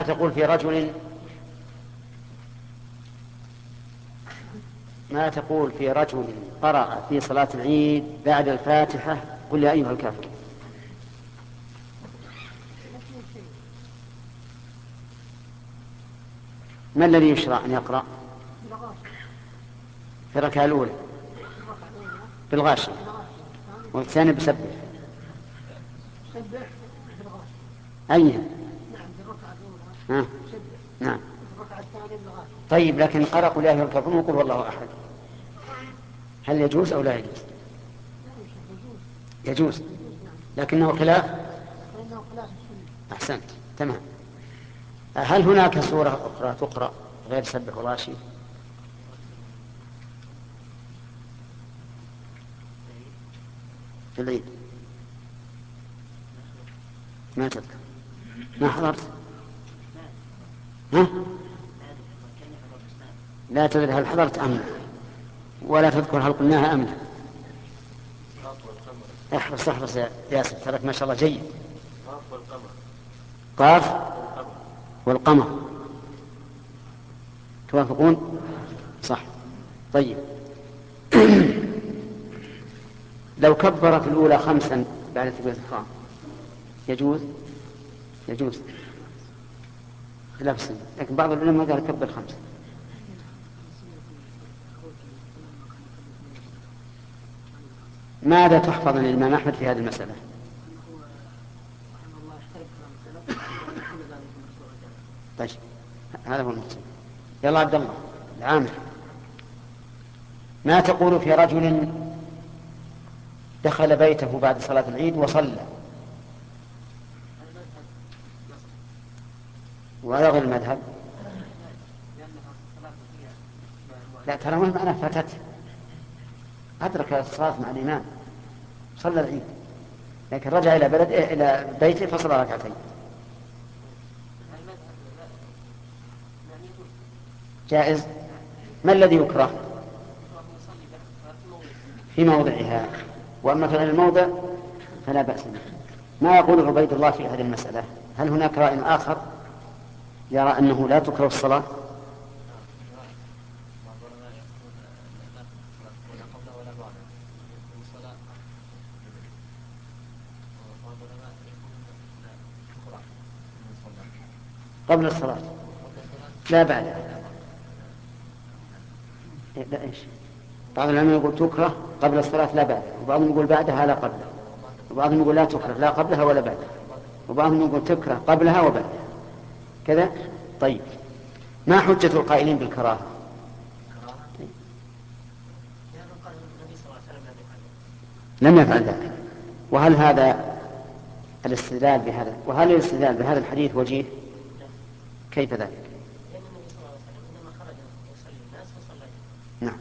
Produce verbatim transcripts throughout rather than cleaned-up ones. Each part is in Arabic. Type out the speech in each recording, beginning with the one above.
تقول في رجل ما تقول في رجل قرأ في صلاة العيد بعد الفاتحة قل يا أيها الكافرون؟ ما الذي يشرع أن يقرأ في الركعة الأولى؟ بالغاشية. والثاني بسبح. أيها؟ نعم. نعم. طيب لكن قرأ قل يا أيها الكافرون وقل والله أحد، هل يجوز أو لا يجوز؟ يجوز، لكنه خلاف. أحسنت، تمام. هل هناك سورة أخرى تقرأ غير سبح والغاشي؟ في العيد ما تذكر؟ ما حضرت؟ ها؟ لا تدري هل حضرت أم لا، ولا تذكر هل قلناها أم لا. احرص احرص يا ياسر، تراك ما شاء الله جيد. قاف والقمر توافقون؟ صح. طيب لو كبر في الأولى خمسا بعد تكبيرة الإحرام يجوز؟ يجوز خلاف السنة، لكن بعض العلماء قال كبر خمسة. ماذا تحفظ عن الإمام أحمد في هذه المسألة؟ طيب هذا هو المقصود. يلا عبد الله العامر، ما تقول في رجل دخل بيته بعد صلاة العيد وصلى؟ وهذا غير المذهب. لا ترى ما معناه فاتت، أدرك الصلاة مع الإمام صلى العيد، لكن رجع إلى بلد إلى بيته فصلى ركعتين. جائز. ما الذي يكره؟ في موضعها، وأما في غير الموضع فلا بأس به. ما يقول عبيد الله في هذه المسألة؟ هل هناك رأي آخر يرى أنه لا تكره الصلاة؟ قبل الصلاة لا بعد. لا إيش؟ بعض العلماء يقول تكره قبل الصلاة لا بعد، وبعضهم يقول بعدها لا قبلها، وبعضهم يقول لا تكره لا قبلها ولا بعدها، وبعضهم يقول تكره قبلها وبعدها كذا. طيب ما حجة القائلين بالكراهة؟ لم يفعل ذلك. وهل هذا الاستدلال بهذا وهل الاستدلال بهذا الحديث وجيه؟ كيف ذلك؟ نعم.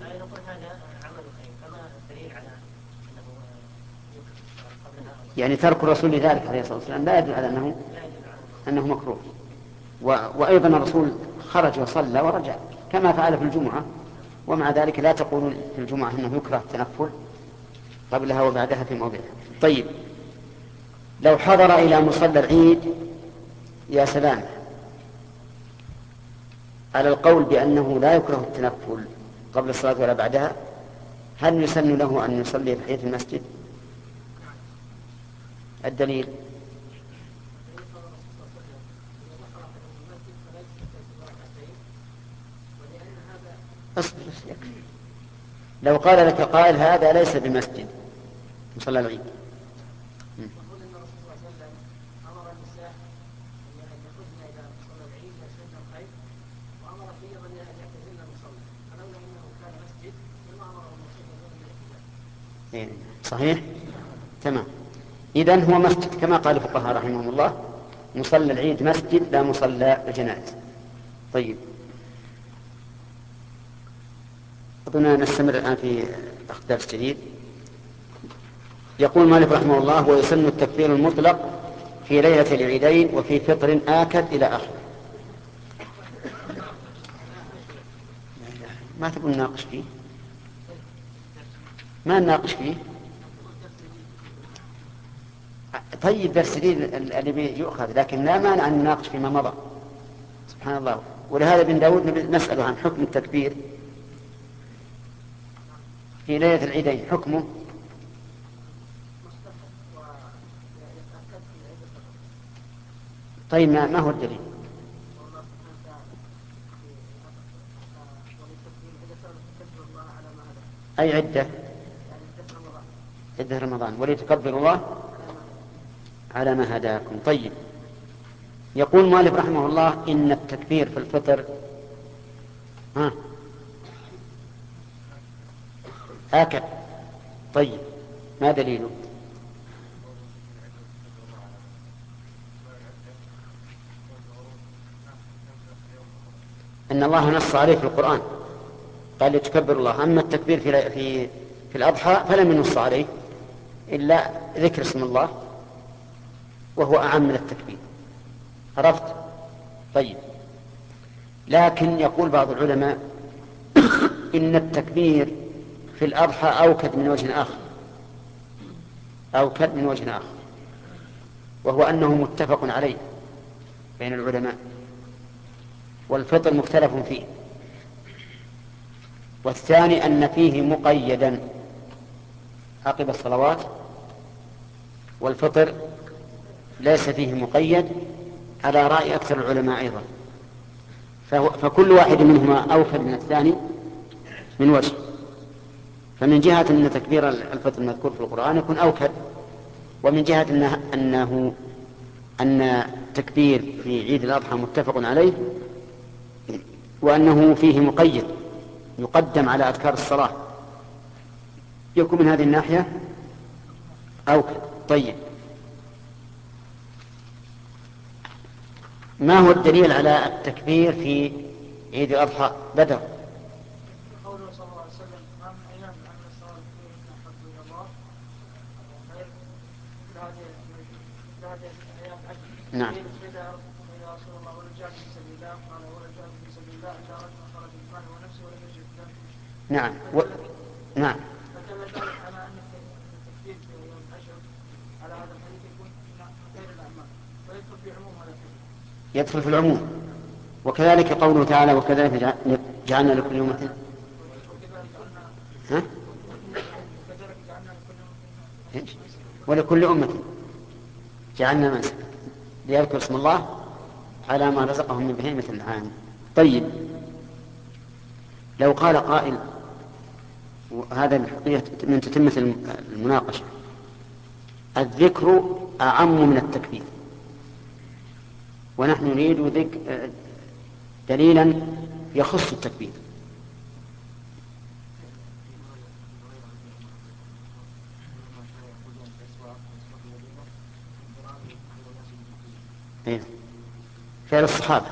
يعني ترك الرسول لذلك عليه الصلاة والسلام لا يدل على أنه أنه مكروه. وأيضا الرسول خرج وصلى ورجع كما فعل في الجمعة، ومع ذلك لا تقولون في الجمعة أنه يكره التنفل قبلها وبعدها في موضعها. طيب لو حضر إلى مصلى العيد يا سلام على القول بأنه لا يكره التنفل قبل الصلاة ولا بعدها، هل يسن له أن يصلي تحية المسجد؟ الدليل أصبر يكفي. لو قال لك قائل هذا ليس بمسجد مصلى العيد، صحيح تمام. إذن هو مسجد كما قال الفقهاء رحمهم الله، مصلى العيد مسجد لا مصلى الجنائز. طيب أظن نستمر الآن في درس جديد. يقول مالك رحمه الله ويسن التكبير المطلق في ليلة العيدين وفي فطر آكد إلى آخره. ما تبون نناقش فيه؟ ما نناقش فيه. طيب درس جديد الذي يؤخذ، لكن لا مانع أن نناقش فيما مضى. سبحان الله. ولهذا ابن داود نسأله عن حكم التكبير في ليلة العيدين، حكمه. طيب ما, ما هو الدليل؟ أي عدة؟ عدة رمضان، ولتكبروا الله على ما هداكم. طيب، يقول مالك رحمه الله إن التكبير في الفطر ها آكد. طيب، ما دليله؟ أن الله نص عليه في القرآن، قال لتكبر الله. أما التكبير في في في الأضحى فلم ينص عليه إلا ذكر اسم الله، وهو أعم من التكبير. عرفت؟ طيب، لكن يقول بعض العلماء إن التكبير في الأضحى أوكد من وجه آخر، أوكد من وجه آخر، وهو أنه متفق عليه بين العلماء، والفطر مختلف فيه. والثاني أن فيه مقيدا عقب الصلوات، والفطر ليس فيه مقيد على رأي أكثر العلماء أيضا. فكل واحد منهما أوكد من الثاني من وجه. فمن جهة أن تكبير الفطر المذكور في القرآن يكون أوكد، ومن جهة أنه, أنه أن تكبير في عيد الأضحى متفق عليه، وأنه فيه مقيد يقدم على أذكار الصلاة، يكون من هذه الناحية أوكد. طيب، ما هو الدليل على التكبير في عيد الأضحى؟ بدر. قوله صلى الله عليه وسلم: ما من أيام أن الصلاة فيهن أحب إلى الله غير مثل هذه الأيام العشر. نعم. يا رسول الله ولا جاهد في سبيل الله؟ قال: ولا جاهد في سبيل الله إلا رجل خرج بماله ونفسه ولم يجد له. نعم. و... نعم. فدل ذلك على أن التكبير في أيام العشر على هذا الحديث يكون خير الأعمال، ويدخل في عموم هذا الحديث. يدخل في العموم. وكذلك قوله تعالى: وكذلك جعلنا لكل أمة ها؟ ولكل أمة جعلنا منسكا ليذكر اسم الله على ما رزقهم من بهيمة الأنعام. طيب، لو قال قائل، وهذا من تتمة المناقشة: الذكر أعم من التكبير، ونحن نريد ذكر دليلا يخص التكبير. إيه؟ فعل الصحابة.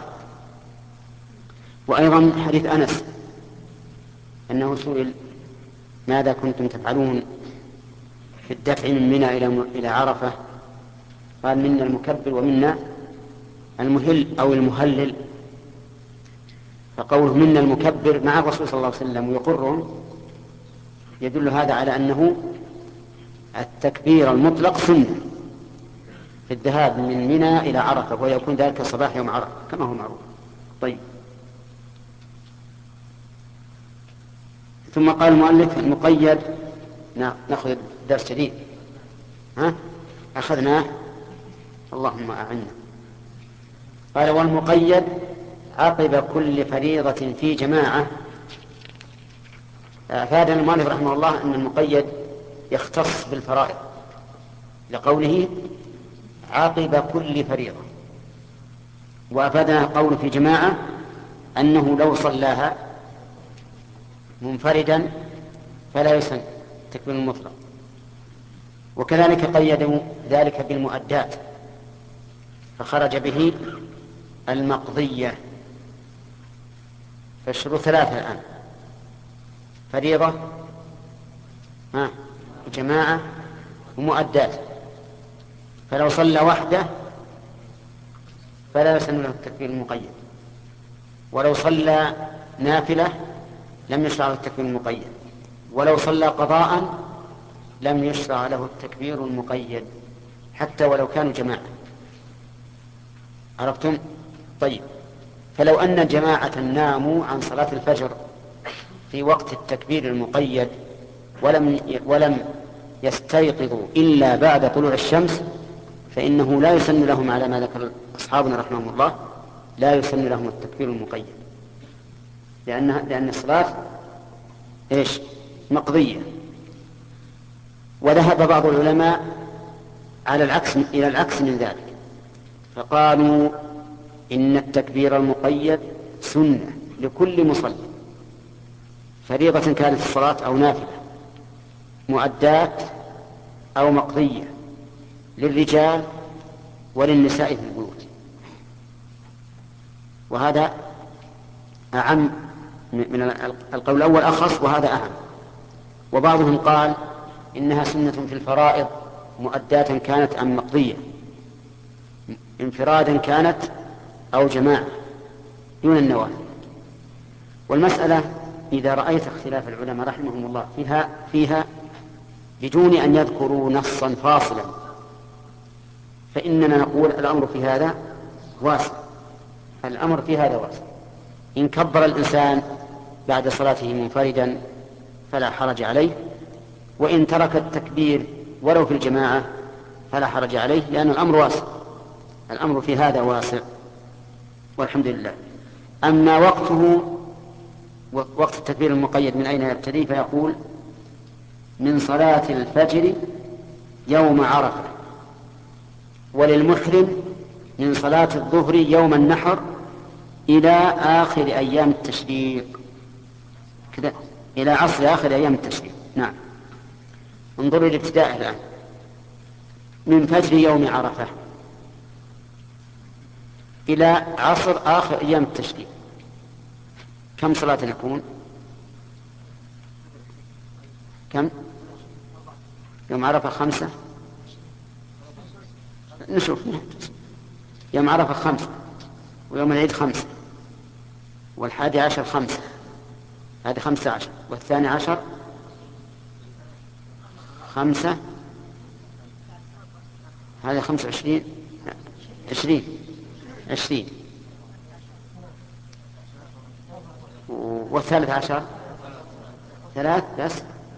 وأيضا حديث أنس أنه سئل: ماذا كنتم تفعلون في الدفع من منى إلى عرفة؟ قال: منا المكبر ومنا المهل أو المهلل. فقوله منا المكبر مع الرسول صلى الله عليه وسلم ويقرهم يدل هذا على أنه التكبير المطلق سنة في الذهاب من منى إلى عرفة، ويكون ذلك صباح يوم عرفة كما هو معروف. طيب، ثم قال المؤلف: المقيد. نأخذ درس جديد، ها أخذناه، اللهم أعنا. قال: والمقيد عقب كل فريضة في جماعة. أفادنا المؤلف رحمه الله أن المقيد يختص بالفرائض لقوله عقب كل فريضة، وأفادنا قول في جماعة أنه لو صلاها منفردا فلا يسن تكبير المطلق. وكذلك قيدوا ذلك بالمؤدات، فخرج به المقضية. فالشروط ثلاثة الآن: فريضة، ها، جماعة، ومؤدات. فلو صلى وحده فلا يسن له التكبير المقيد، ولو صلى نافلة لم يشرع له التكبير المقيد، ولو صلى قضاء لم يشرع له التكبير المقيد حتى ولو كانوا جماعة. عرفتم؟ طيب، فلو أن جماعة ناموا عن صلاة الفجر في وقت التكبير المقيد ولم ولم يستيقظوا إلا بعد طلوع الشمس، فإنه لا يسن لهم على ما ذكر أصحابنا رحمهم الله، لا يسن لهم التكبير المقيد، لأن لأن الصلاة إيش؟ مقضية. وذهب بعض العلماء على العكس إلى العكس من ذلك، فقالوا إن التكبير المقيد سنة لكل مصلي، فريضة كانت الصلاة أو نافلة، مؤدات أو مقضية، للرجال وللنساء في البيوت. وهذا أعم من القول الأول، أخص، وهذا أعم. وبعضهم قال إنها سنة في الفرائض، مؤداة كانت أم مقضية، انفرادا كانت أو جماعة، دون النوافل. والمسألة إذا رأيت اختلاف العلماء رحمهم الله فيها, فيها بدون أن يذكروا نصا فاصلا، فإننا نقول الأمر في هذا واسع، الأمر في هذا واسع. إن كبر الإنسان بعد صلاته منفردا فلا حرج عليه، وإن ترك التكبير ولو في الجماعة فلا حرج عليه، لأن الأمر واسع، الأمر في هذا واسع والحمد لله. أما وقته، وقت التكبير المقيد من أين يبتدي؟ فيقول من صلاة الفجر يوم عرفة، وللمحرم من صلاة الظهر يوم النحر إلى آخر أيام التشريق، كذا إلى عصر آخر أيام التشريق. نعم، انظروا الابتداء الآن، من فجر يوم عرفة إلى عصر آخر أيام التشريق، كم صلاة يكون؟ كم؟ يوم عرفة خمسة، نشوف يوم عرفة خمسة، ويوم العيد خمسة، والحادي عشر خمسة، هذه خمسة عشر، والثاني عشر خمسة، هذا خمسة وعشرين، عشرين عشرين، والثالث عشر ثلاث بس،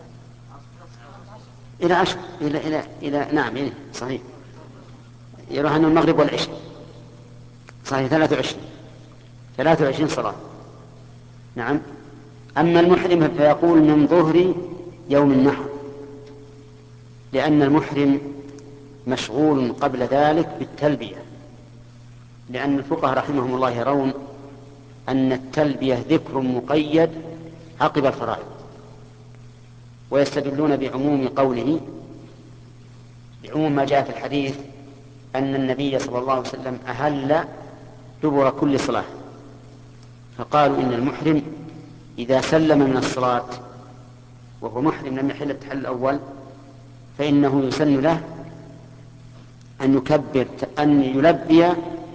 إلى عشر، إلى إلى إلى نعم إلى صحيح، يروح أنه المغرب والعشاء، صحيح، ثلاثة وعشرين، ثلاثة وعشرين صلاة. نعم. أما المحرم فيقول من ظهر يوم النحر، لأن المحرم مشغول قبل ذلك بالتلبية، لأن الفقهاء رحمهم الله يرون أن التلبية ذكر مقيد عقب الفرائض، ويستدلون بعموم قوله، بعموم ما جاء في الحديث أن النبي صلى الله عليه وسلم أهل دبر كل صلاة، فقالوا إن المحرم إذا سلم من الصلاة وهو محرم لم يحل التحلل الأول، فإنه يسن له أن يكبر، أن يلبي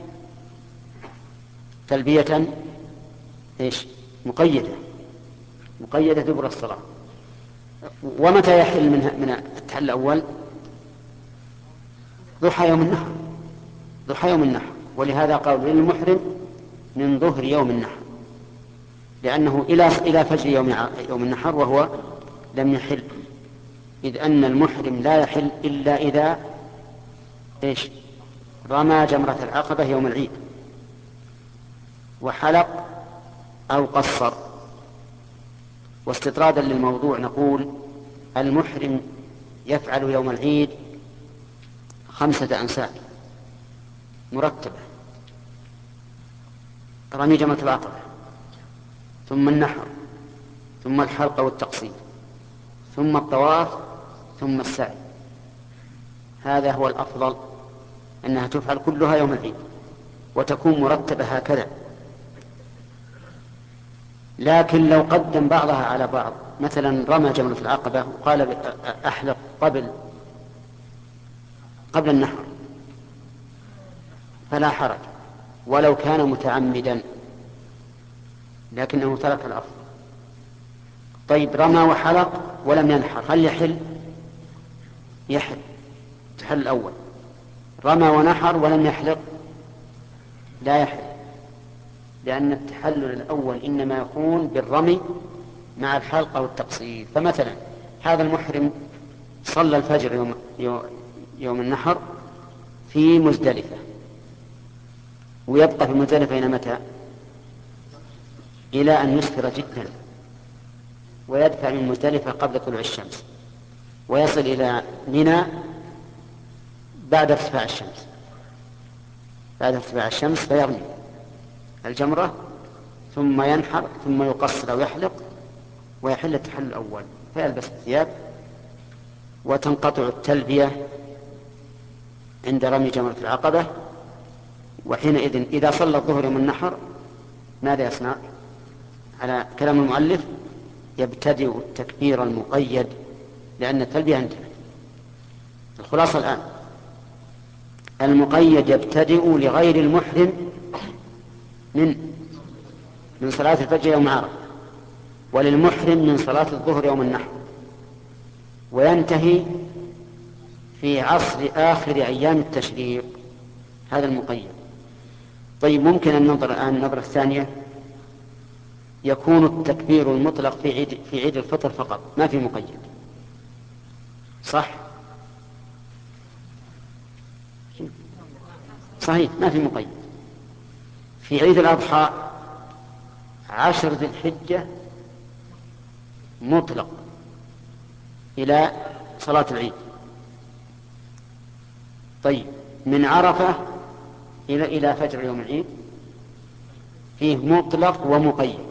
تلبية إيش؟ مقيدة، مقيدة دبر الصلاة. ومتى يحل منها من التحلل الأول؟ ضحى يوم النحر، ضحى يوم النحر. ولهذا قالوا للمحرم من ظهر يوم النحر، لأنه إلى إلى فجر يوم يوم النحر وهو لم يحل، إذ أن المحرم لا يحل إلا إذا إيش؟ رمى جمرة العقبة يوم العيد وحلق أو قصر. واستطرادا للموضوع نقول المحرم يفعل يوم العيد خمسة أنساك مرتبة: رمي جمرة العقبة، ثم النحر، ثم الحلق والتقصير، ثم الطواف، ثم السعي. هذا هو الأفضل، أنها تفعل كلها يوم العيد وتكون مرتبة هكذا. لكن لو قدم بعضها على بعض، مثلا رمى جمرة العقبة وقال أحلق قبل قبل النحر، فلا حرج ولو كان متعمدا، لكنه ترك الأفضل. طيب، رمى وحلق ولم ينحر، هل يحل؟ يحل، تحل الأول. رمى ونحر ولم يحلق لا يحل، لأن التحلل الأول إنما يكون بالرمي مع الحلقة والتقصير. فمثلا هذا المحرم صلى الفجر يوم, يوم النحر في مزدلفة، ويبقى في مزدلفة إلى متى؟ إلى أن يسفر جدا، ويدفع من مزدلفة قبل طلوع الشمس، ويصل إلى منى بعد ارتفاع الشمس بعد ارتفاع الشمس فيرمي الجمرة، ثم ينحر، ثم يقصر أو يحلق، ويحل التحلل الأول، فيلبس الثياب، وتنقطع التلبية عند رمي جمرة العقبة. وحينئذ إذا صلى الظهر يوم النحر ماذا يصنع؟ على كلام المؤلف يبتدئ التكبير المقيد، لأن التلبية انتهت. الخلاصة الآن المقيد يبتدئ لغير المحرم من من صلاة الفجر يوم عرفة، وللمحرم من صلاة الظهر يوم النحر، وينتهي في عصر آخر أيام التشريق. هذا المقيد. طيب ممكن أن ننظر الآن النظرة الثانية، يكون التكبير المطلق في عيد, في عيد الفطر فقط، ما في مقيد، صح؟ صحيح، ما في مقيد. في عيد الأضحى عشر ذي الحجة مطلق إلى صلاة العيد. طيب من عرفة إلى إلى فجر يوم العيد فيه مطلق ومقيد،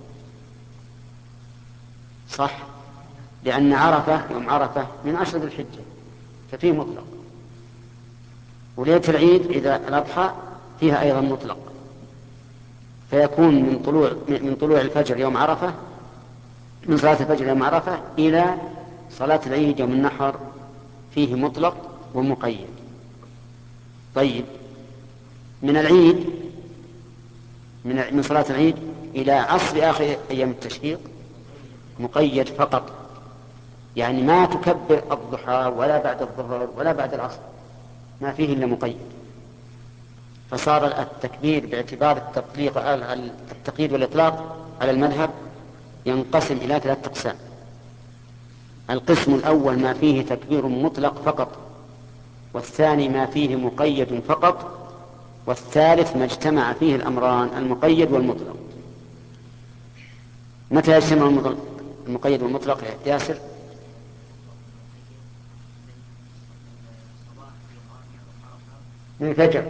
صح؟ لأن عرفة يوم عرفة من عشر ذي الحجة ففيه مطلق، وليلة العيد إذا الأضحى فيها أيضا مطلق، فيكون من طلوع من طلوع الفجر يوم عرفة من صلاة الفجر يوم عرفة إلى صلاة العيد يوم النحر فيه مطلق ومقيد. طيب من العيد من من صلاة العيد إلى عصر آخر أيام التشريق مقيد فقط، يعني ما تكبر الضحى ولا بعد الظهر ولا بعد العصر، ما فيه إلا مقيد. فصار التكبير باعتبار التطليق التقييد والإطلاق على المذهب ينقسم إلى ثلاثة أقسام. القسم الأول ما فيه تكبير مطلق فقط، والثاني ما فيه مقيد فقط، والثالث ما اجتمع فيه الأمران المقيد والمطلق. متى يجتمع المقيد والمطلق يا ياسر؟ من الفجر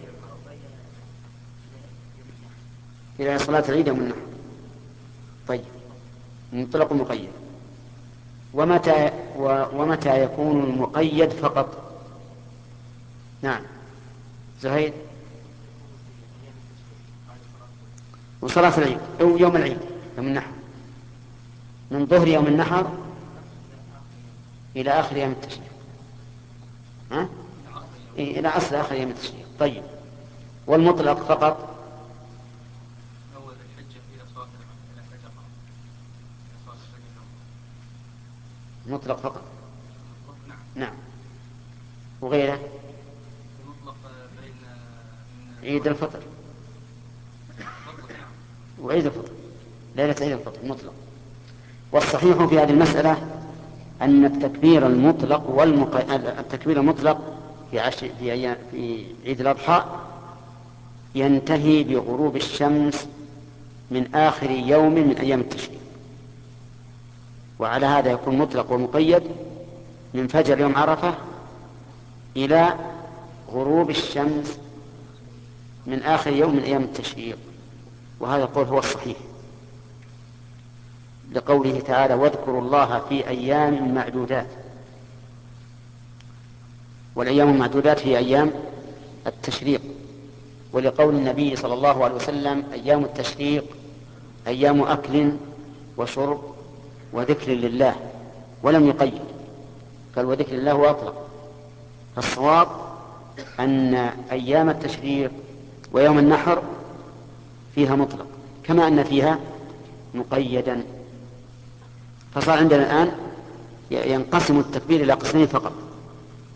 إلى صلاة العيد يوم النحر. طيب مطلق ومقيد. ومتى ومتى يكون المقيد فقط؟ نعم زهير. وصلاة العيد أو يوم العيد يوم النحر، من ظهر يوم النحر إلى آخر يوم التشريق، ها؟ إيه إلى عصر آخر يوم التشريق. طيب والمطلق فقط أول الحجة إلى صلاة الفجر. مطلق فقط. نعم. نعم. وغيره المطلق بين عيد الفطر وعيد الفطر، ليلة عيد الفطر مطلق. والصحيح في هذه المسألة أن التكبير المطلق والمق... التكبير المطلق في عش... في أيام في عيد الأضحى ينتهي بغروب الشمس من آخر يوم من أيام التشريق، وعلى هذا يكون مطلق ومقيد من فجر يوم عرفة إلى غروب الشمس من آخر يوم من أيام التشريق. وهذا القول هو الصحيح لقوله تعالى واذكروا الله في أيام معدودات، والأيام المعدودات هي أيام التشريق، ولقول النبي صلى الله عليه وسلم أيام التشريق أيام أكل وشرب وذكر لله، ولم يقيد، قال وذكر الله وأطلق. فالصواب أن أيام التشريق ويوم النحر فيها مطلق كما أن فيها مقيدا. فصار عندنا الآن ينقسم التكبير إلى قسمين فقط،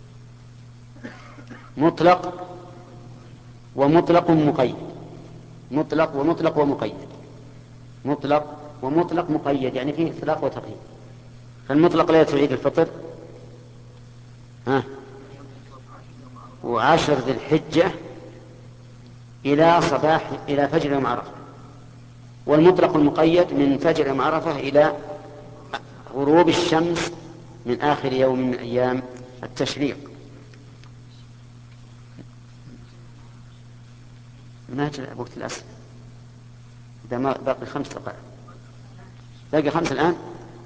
مطلق ومطلق مقيد. مطلق ومطلق ومقيد. مطلق ومطلق مقيد يعني فيه إطلاق وتقييد. فالمطلق ليلة عيد الفطر ها وعشر ذي الحجة إلى صباح إلى فجر يوم عرفة. والمطلق المقيد من فجر يوم عرفة إلى غروب الشمس من آخر يوم من أيام التشريق. ناجل وقت الأسر إذا ما باقي خمس دقائق. باقي خمس الآن.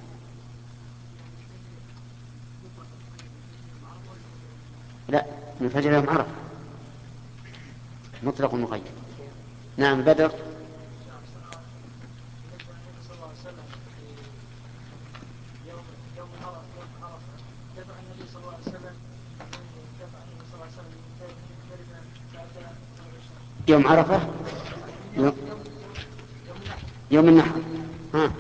لا من فجر يوم عرفة مطلق مقيد. نعم بدر. يوم عرفة يوم, يوم النحر ها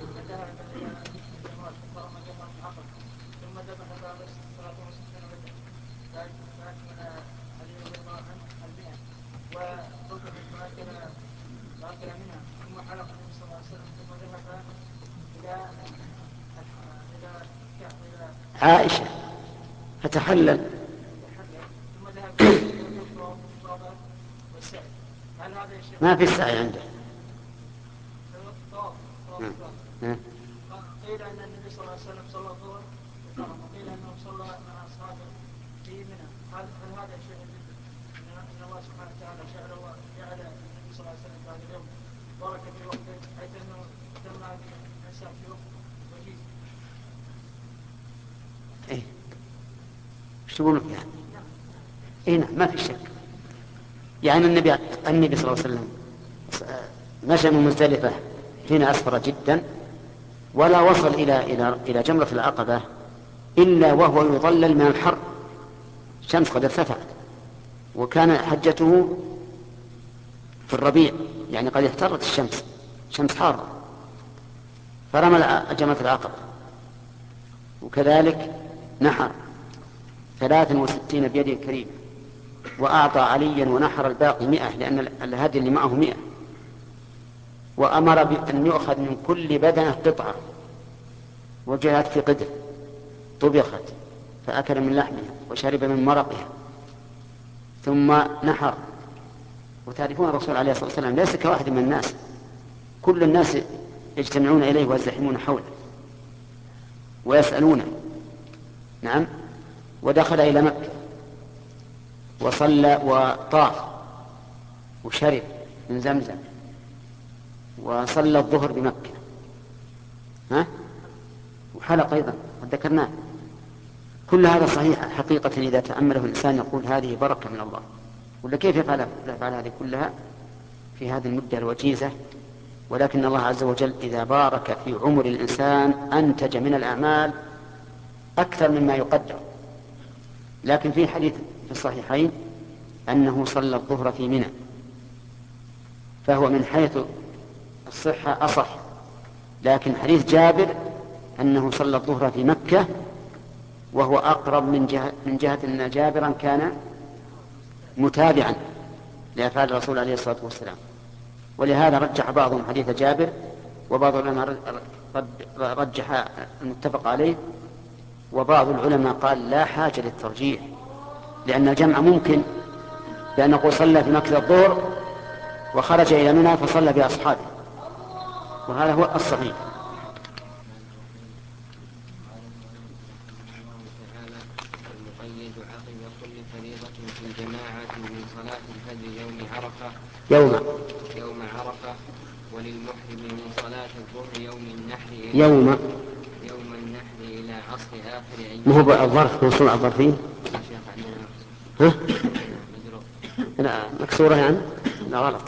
عائشة فتحلل. ما في السعي عنده. قيل أن النبي صلى الله عليه وسلم صلى الظهر وقيل أنه صلى مع أصحابه في منى. هل هذا شيء أن الله سبحانه وتعالى جعل الله جعل النبي صلى الله عليه وسلم في هذا اليوم بركة في وقته حيث أنه تم هذه النساء في وقت وجيز. إيه إيش تقولون فيها؟ إيه نعم ما في شك. يعني النبي النبي صلى الله عليه وسلم مشى من مزدلفة حين أسفر جدا ولا وصل إلى إلى إلى جمرة العقبة إلا وهو يظلل من الحر. الشمس قد ارتفعت وكان حجته في الربيع يعني قد احترت الشمس شمس حارة فرمى جمرة العقبة. وكذلك نحر ثلاث وستين بيده الكريم وأعطى عليا ونحر الباقي مئة لأن الهدي اللي معه مئة. وأمر بأن يؤخذ من كل بدنة قطعة وجعلت في قدر طبخت فأكل من لحمها وشرب من مرقها ثم نحر. وتعرفون الرسول عليه الصلاة والسلام ليس كواحد من الناس كل الناس يجتمعون إليه ويزدحمون حوله ويسألونه. نعم. ودخل إلى مكة وصلى وطاف وشرب من زمزم وصلى الظهر بمكة ها وحلق أيضا وذكرناه. كل هذا صحيح حقيقة إذا تأمله الإنسان يقول هذه بركة من الله. ولا كيف يفعل, يفعل هذه كلها في هذه المدة الوجيزة. ولكن الله عز وجل إذا بارك في عمر الإنسان أنتج من الأعمال أكثر مما يقدر. لكن في حديث في الصحيحين أنه صلى الظهر في منى فهو من حيث الصحة أصح. لكن حديث جابر أنه صلى الظهر في مكة وهو أقرب من جهة, من جهة أن جابرا كان متابعا لأفعال الرسول عليه الصلاة والسلام. ولهذا رجح بعضهم حديث جابر وبعض العلماء رجح المتفق عليه وبعض العلماء قال لا حاجة للترجيح لأن الجمع ممكن بأن نقول صلى في مكة الظهر وخرج إلى منى فصلى بأصحابه وهذا هو الصحيح. المقيد عقب كل فريضة في الجماعة من صلاة الفجر يوم عرفة يوم يوم عرفة وللمحرم من صلاة الظهر يوم النحر إلى يوم يوم النحر إلى عصر آخر أيام. ما هو الظرف موصول على الظرفين؟ ها؟ لا مكسورة يعني؟ لا غلط.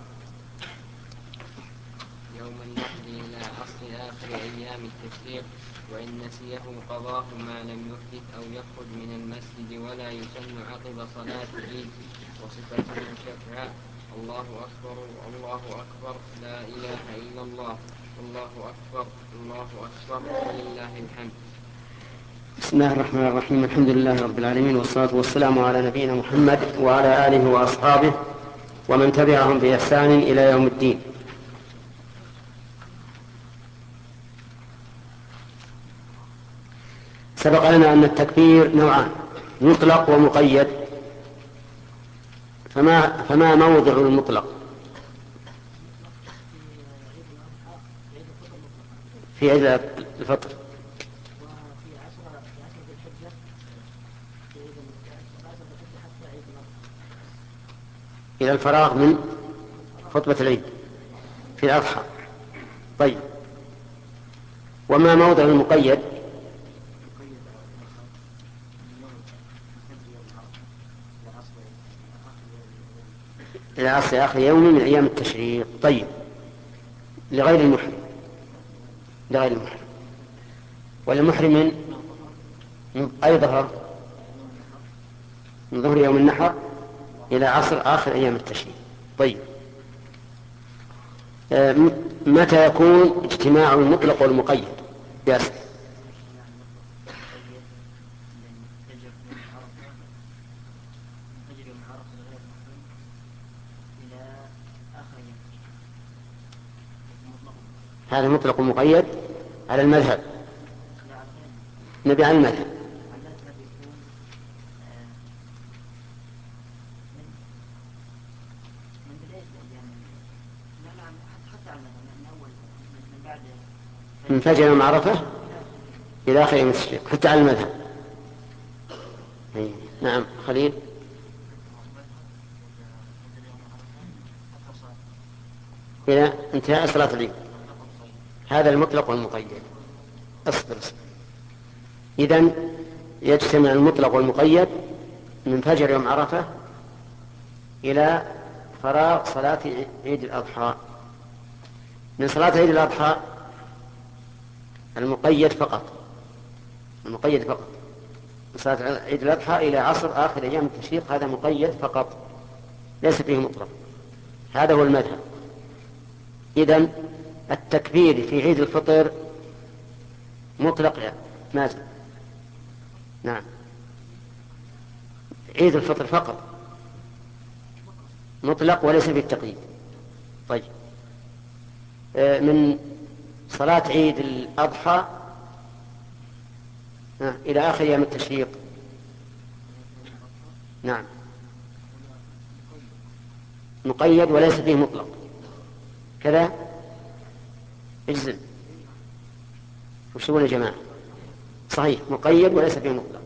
يوم النحر إلى عصر آخر أيام التشريق وإن نسيه قضاه ما لم يحدث أو يخرج من المسجد ولا يسن عقب صلاة العيد. وصفته شفعاء الله أكبر الله أكبر لا إله إلا الله الله أكبر الله أكبر ولله الحمد. بسم الله الرحمن الرحيم. الحمد لله رب العالمين والصلاة والسلام على نبينا محمد وعلى آله وأصحابه ومن تبعهم بإحسان إلى يوم الدين. سبق لنا أن التكبير نوعان، مطلق ومقيد، فما, فما موضع المطلق؟ في عيد الفطر إلى الفراغ من خطبة العيد في الأضحى. طيب، وما موضع المقيد؟ إلى عصر آخر يوم من أيام التشريق. طيب، لغير المحرم، لغير المحرم والمحرم من أي ظهر؟ من ظهر يوم النحر إلى عصر آخر أيام التشريق. طيب، آه متى يكون اجتماع المطلق والمقيد؟ ياسر. هذا مطلق ومقيد على المذهب، نبي على المذهب. من فجر يوم عرفة إلى آخر يوم التشريق، حتى على المذهب. نعم خليل. إلى انتهاء صلاة العيد، هذا المطلق والمقيد. اصبر اصبر. إذن يجتمع المطلق والمقيد من فجر يوم عرفة إلى فراغ صلاة عيد الأضحى. من صلاة عيد الأضحى المقيد فقط، المقيد فقط من صلاة عيد الأضحى إلى عصر آخر أيام التشريق، هذا مقيد فقط ليس فيه مطلق. هذا هو المذهب. إذن التكبير في عيد الفطر مطلق يا مازن. نعم، عيد الفطر فقط مطلق وليس بالتقييد. طيب، من صلاة عيد الأضحى إلى آخر أيام التشريق، نعم مقيد وليس فيه مطلق كذا. اجزم، وش يقول يا جماعة؟ صحيح، مقيد وليس فيه مطلق.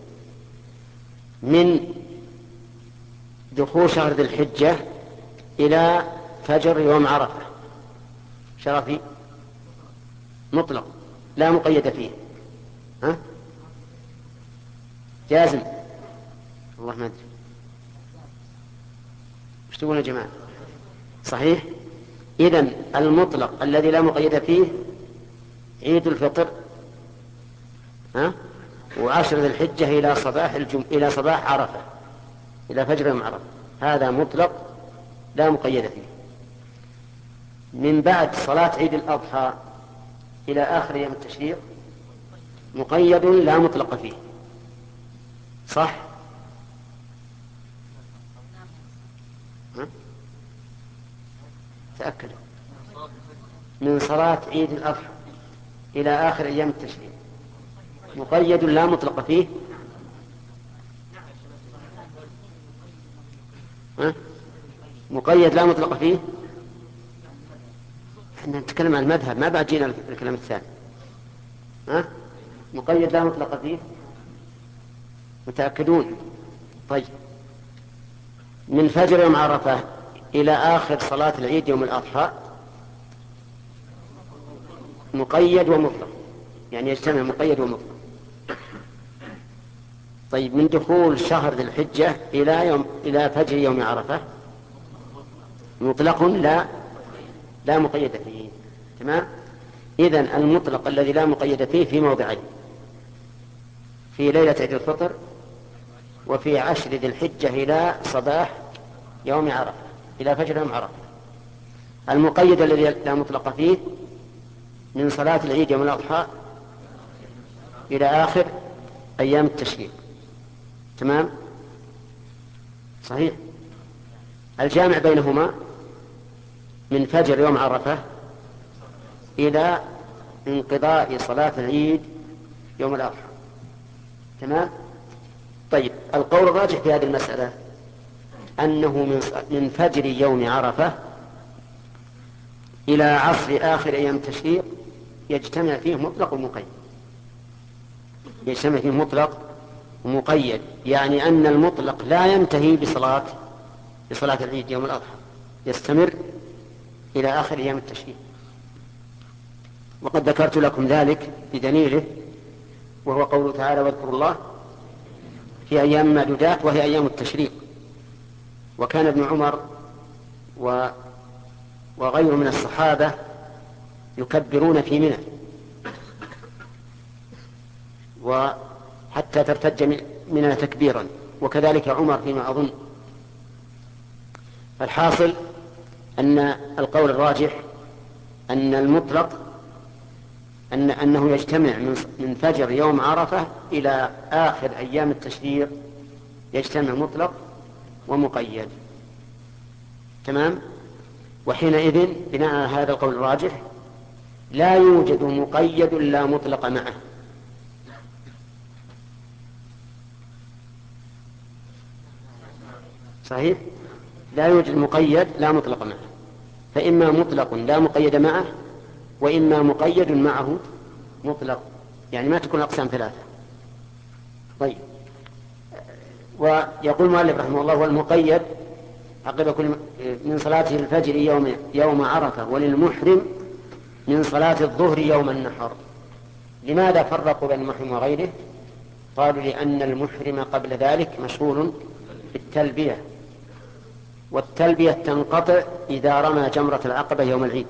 من دخول شهر ذي الحجة إلى فجر يوم عرفة شرفي مطلق لا مقيد فيه. ها؟ جازم؟ والله ما أدري، وش تقول يا جماعة؟ صحيح. إذن المطلق الذي لا مقيد فيه عيد الفطر ها؟ وعشر ذي الحجة إلى صباح الجم... إلى صباح عرفة، إلى فجر يوم عرفة، هذا مطلق لا مقيد فيه. من بعد صلاة عيد الأضحى إلى آخر يوم التشريق مقيد لا مطلق فيه، صح؟ ها؟ تأكد. من صلاة عيد الأضحى إلى آخر أيام التشريق مقيد لا مطلق فيه. ها؟ مقيد لا مطلق فيه. احنا نتكلم عن المذهب، ما بعد جينا الكلام الثاني. ها؟ مقيد لا مطلق فيه، متأكدون؟ طيب، من فجر يوم عرفة إلى آخر صلاة العيد يوم الأضحى مقيد ومطلق، يعني يجتمع مقيد ومطلق. طيب، من دخول شهر ذي الحجة إلى يوم إلى فجر يوم عرفة مطلق لا لا مقيد فيه. تمام. إذن المطلق الذي لا مقيد فيه في موضعين، في ليلة عيد الفطر وفي عشر ذي الحجة إلى صباح يوم عرفة، إلى فجر يوم عرفة. المقيد الذي لا مطلق فيه من صلاة العيد يوم الأضحى إلى آخر أيام التشريق. تمام. صحيح. الجامع بينهما من فجر يوم عرفة إلى انقضاء صلاة العيد يوم الأضحى. تمام؟ طيب، القول الراجح في هذه المسألة أنه من فجر يوم عرفة إلى عصر آخر أيام التشريق يجتمع فيه مطلق ومقيد. يجتمع فيه مطلق ومقيد، يعني أن المطلق لا ينتهي بصلاة بصلاة العيد يوم الأضحى، يستمر إلى آخر أيام التشريق. وقد ذكرت لكم ذلك بدليله، وهو قوله تعالى: واذكروا الله في أيام معدودات، وهي أيام التشريق. وكان ابن عمر و وغيره من الصحابة يكبرون في منى وحتى ترتج منى تكبيرا، وكذلك عمر فيما أظن. فالحاصل أن القول الراجح أن المطلق أن أنه يجتمع من فجر يوم عرفة إلى آخر أيام التشريق، يجتمع مطلق ومقيد. تمام؟ وحينئذ بناء على هذا القول الراجح لا يوجد مقيد لا مطلق معه. صحيح؟ لا يوجد مقيد لا مطلق معه، فإما مطلق لا مقيد معه، وإما مقيد معه مطلق، يعني ما تكون أقسام ثلاثة. طيب، ويقول المؤلف رحمه الله: والمقيد عقب كل من صلاة الفجر يوم يوم عرفة، وللمحرم من صلاة الظهر يوم النحر. لماذا فرقوا بين المحرم وغيره؟ قالوا: لأن المحرم قبل ذلك مشغول بالتلبية، والتلبية تنقطع إذا رمى جمرة العقبة يوم العيد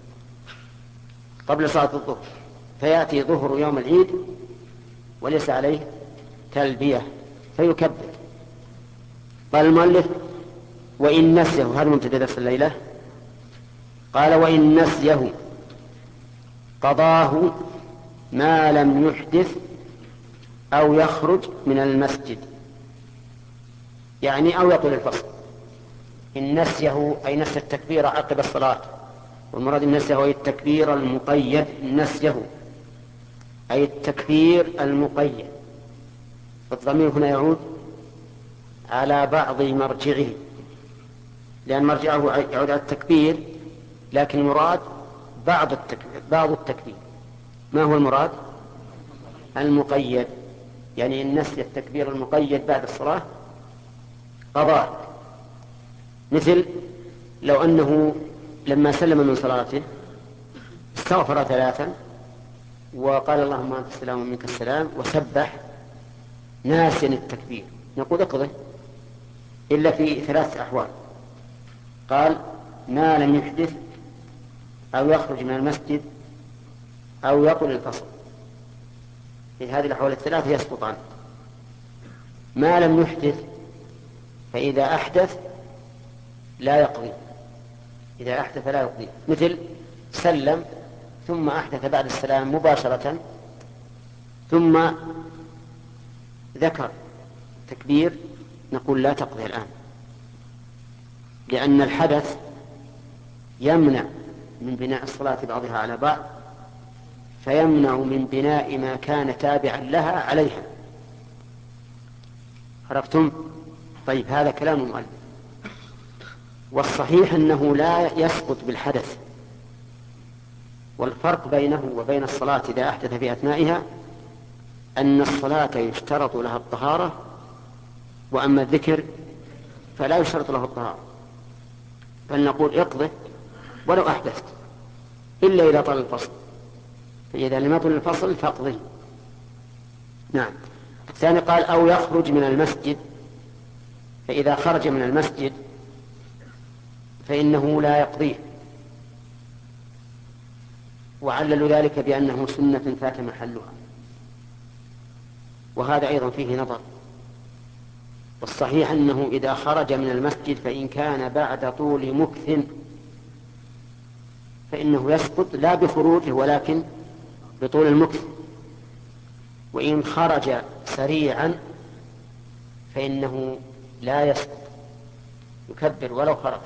قبل صلاة الظهر، فيأتي ظهر يوم العيد وليس عليه تلبية فيكبر. قال المؤلف: وإن نسيه، هذا منتدى درس الليلة، قال: وإن نسيه قضاه ما لم يحدث أو يخرج من المسجد، يعني أو يطول الفصل. إن نسيه أي نسي التكبير عقب الصلاة، والمراد من نسيه أي التكبير المقيد. نسيه أي التكبير المقيد. الضمير هنا يعود على بعض مرجعه، لأن مرجعه يعود على التكبير، لكن المراد بعض التكبير. بعض التكبير ما هو المراد؟ المقيد، يعني إن نسي التكبير المقيد بعد الصلاة قضاء. مثل لو أنه لما سلم من صلاته استغفر ثلاثا وقال: اللهم أنت السلام ومنك السلام، وسبح ناسيا التكبير، نقول اقضه، إلا في ثلاث أحوال. قال: ما لم يحدث أو يخرج من المسجد أو يطول الفصل. في هذه الأحوال الثلاث يسقطان. ما لم يحدث، فإذا أحدث لا يقضي، إذا أحدث لا يقضي. مثل سلم ثم أحدث بعد السلام مباشرة، ثم ذكر تكبير، نقول لا تقضي الآن، لأن الحدث يمنع من بناء الصلاة بعضها على بعض، فيمنع من بناء ما كان تابعا لها عليها. عرفتم؟ طيب، هذا كلام المؤلف. والصحيح أنه لا يسقط بالحدث، والفرق بينه وبين الصلاة إذا أحدث في أثنائها أن الصلاة يشترط لها الطهارة، وأما الذكر فلا يشترط له الطهارة، فلنقول اقضه ولو أحدثت، إلا إذا طال الفصل، فإذا لم يطل الفصل فاقضه. نعم. الثاني قال: أو يخرج من المسجد، فإذا خرج من المسجد فإنه لا يقضيه، وعللوا ذلك بأنه سنة فات محلها، وهذا أيضا فيه نظر. والصحيح أنه إذا خرج من المسجد فإن كان بعد طول مكث فإنه يسقط، لا بخروجه ولكن بطول المكث. وإن خرج سريعا فإنه لا يسقط، يكبر ولو خرج،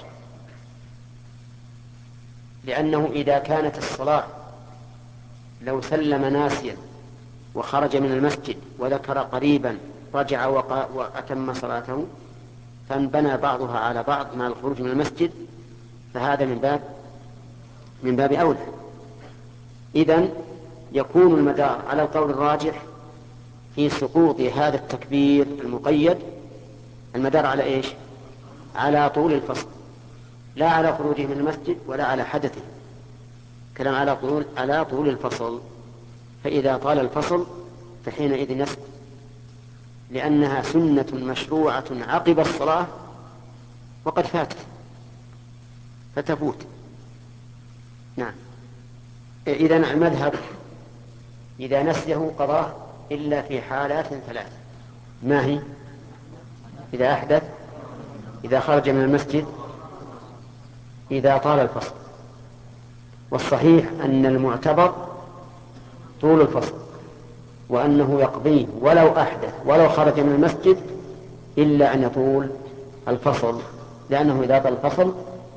لأنه إذا كانت الصلاة لو سلم ناسيا وخرج من المسجد وذكر قريبا رجع وأتم صلاته فانبنى بعضها على بعض مع الخروج من المسجد، فهذا من باب من باب أولى. إذن يكون المدار على القول الراجح في سقوط هذا التكبير المقيد، المدار على إيش؟ على طول الفصل، لا على خروجه من المسجد ولا على حدثه، كلام على طول على طول الفصل. فإذا طال الفصل فحينئذ يسقط، لأنها سنة مشروعة عقب الصلاة وقد فاتت فتفوت. نعم. إذن المذهب إذا نسيه قضاه إلا في حالات ثلاث. ما هي؟ إذا أحدث، إذا خرج من المسجد، إذا طال الفصل. والصحيح أن المعتبر طول الفصل، وأنه يقضيه ولو أحدث ولو خرج من المسجد إلا أن يطول الفصل، لأنه إذا طال الفصل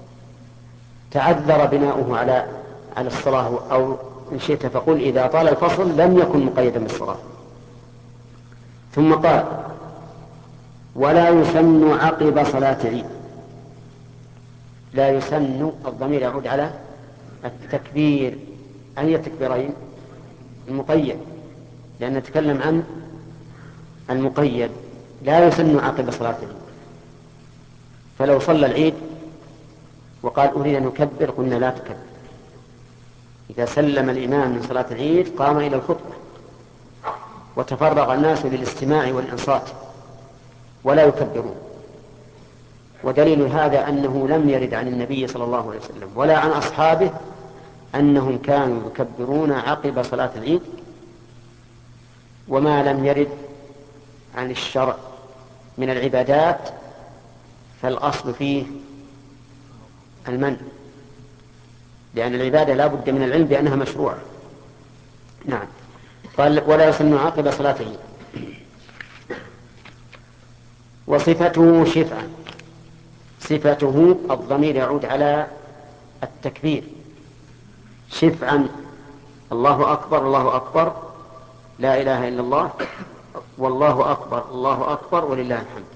تعذر بناؤه على على الصلاة، أو إن شئت فقل إذا طال الفصل لم يكن مقيدا بالصلاة. ثم قال: ولا يسن عقب صلاة عيد. لا يسن الضمير يعود على التكبير، أي التكبيرين؟ المقيد، لأن نتكلم عن المقيد. لا يسن عقب صلاة العيد، فلو صلى العيد وقال أريد أن أكبر قلنا لا تكبر. إذا سلم الإمام من صلاة العيد قام إلى الخطبة وتفرغ الناس للاستماع والإنصات ولا يكبرون. ودليل هذا أنه لم يرد عن النبي صلى الله عليه وسلم ولا عن أصحابه أنهم كانوا يكبرون عقب صلاة العيد. وما لم يرد عن الشرع من العبادات فالأصل فيه المنع، لأن العبادة لا بد من العلم بأنها مشروعة. نعم. قال: ولا يسن عقب صلاة العيد. وصفته شفعا. صفته الضمير يعود على التكبير. شفعا: الله أكبر الله أكبر لا إله إلا الله، والله أكبر الله أكبر ولله الحمد.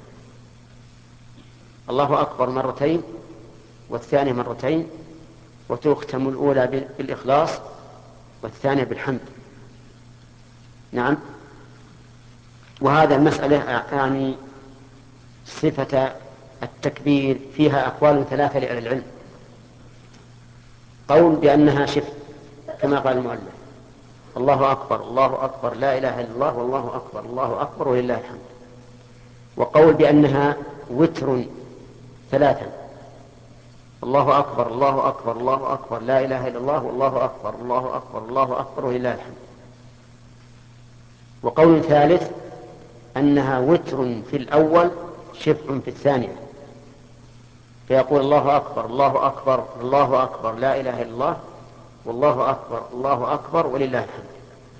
الله أكبر مرتين والثانية مرتين، وتختم الأولى بالإخلاص والثانية بالحمد. نعم. وهذا المسألة يعني صفة التكبير فيها أقوال ثلاثة لأهل العلم. قول بأنها شفع كما قال المؤلف: الله أكبر الله أكبر لا إله إلا الله والله أكبر الله أكبر ولله الحمد. وقول بأنها وتر ثلاثا: الله أكبر الله أكبر الله أكبر لا إله إلا الله والله أكبر الله أكبر الله أكبر ولله الحمد. وقول ثالث أنها وتر في الأول شفع في الثانية، فيقول الله أكبر الله أكبر الله أكبر لا إله إلا الله والله أكبر الله أكبر ولله الحمد.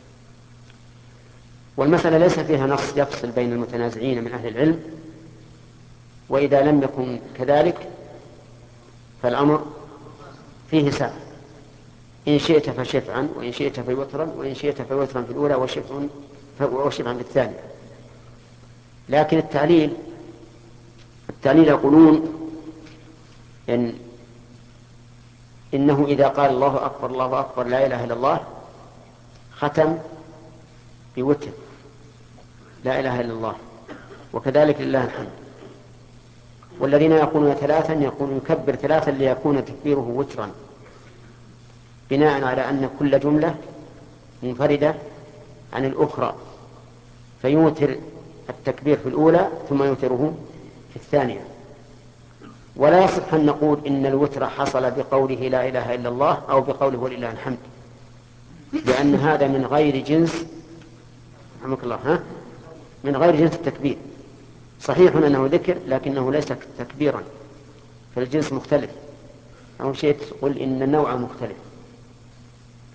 والمسألة ليس فيها نص يفصل بين المتنازعين من أهل العلم، وإذا لم يكن كذلك فالأمر فيه سعة، إن شئت فشفعا وإن شئت فوترا وإن شئت فوترا في الأولى وشفعا وشفعا في الثانية. لكن التعليل التعليل يقولون إن إنه إذا قال الله أكبر الله أكبر لا إله إلا الله ختم بوتر لا إله إلا الله، وكذلك لله الحمد. والذين يقولون ثلاثا يقولون يكبر ثلاثا ليكون تكبيره وترا، بناء على أن كل جملة منفردة عن الأخرى، فيوتر التكبير في الأولى ثم يوتره في الثانية. ولا يصح أن نقول إن الوتر حصل بقوله لا إله إلا الله أو بقوله ولله الحمد، لأن هذا من غير جنس رحمك الله ها من غير جنس التكبير. صحيح أنه ذكر لكنه ليس تكبيرا، فالجنس مختلف، أو شيء تقول إن النوع مختلف.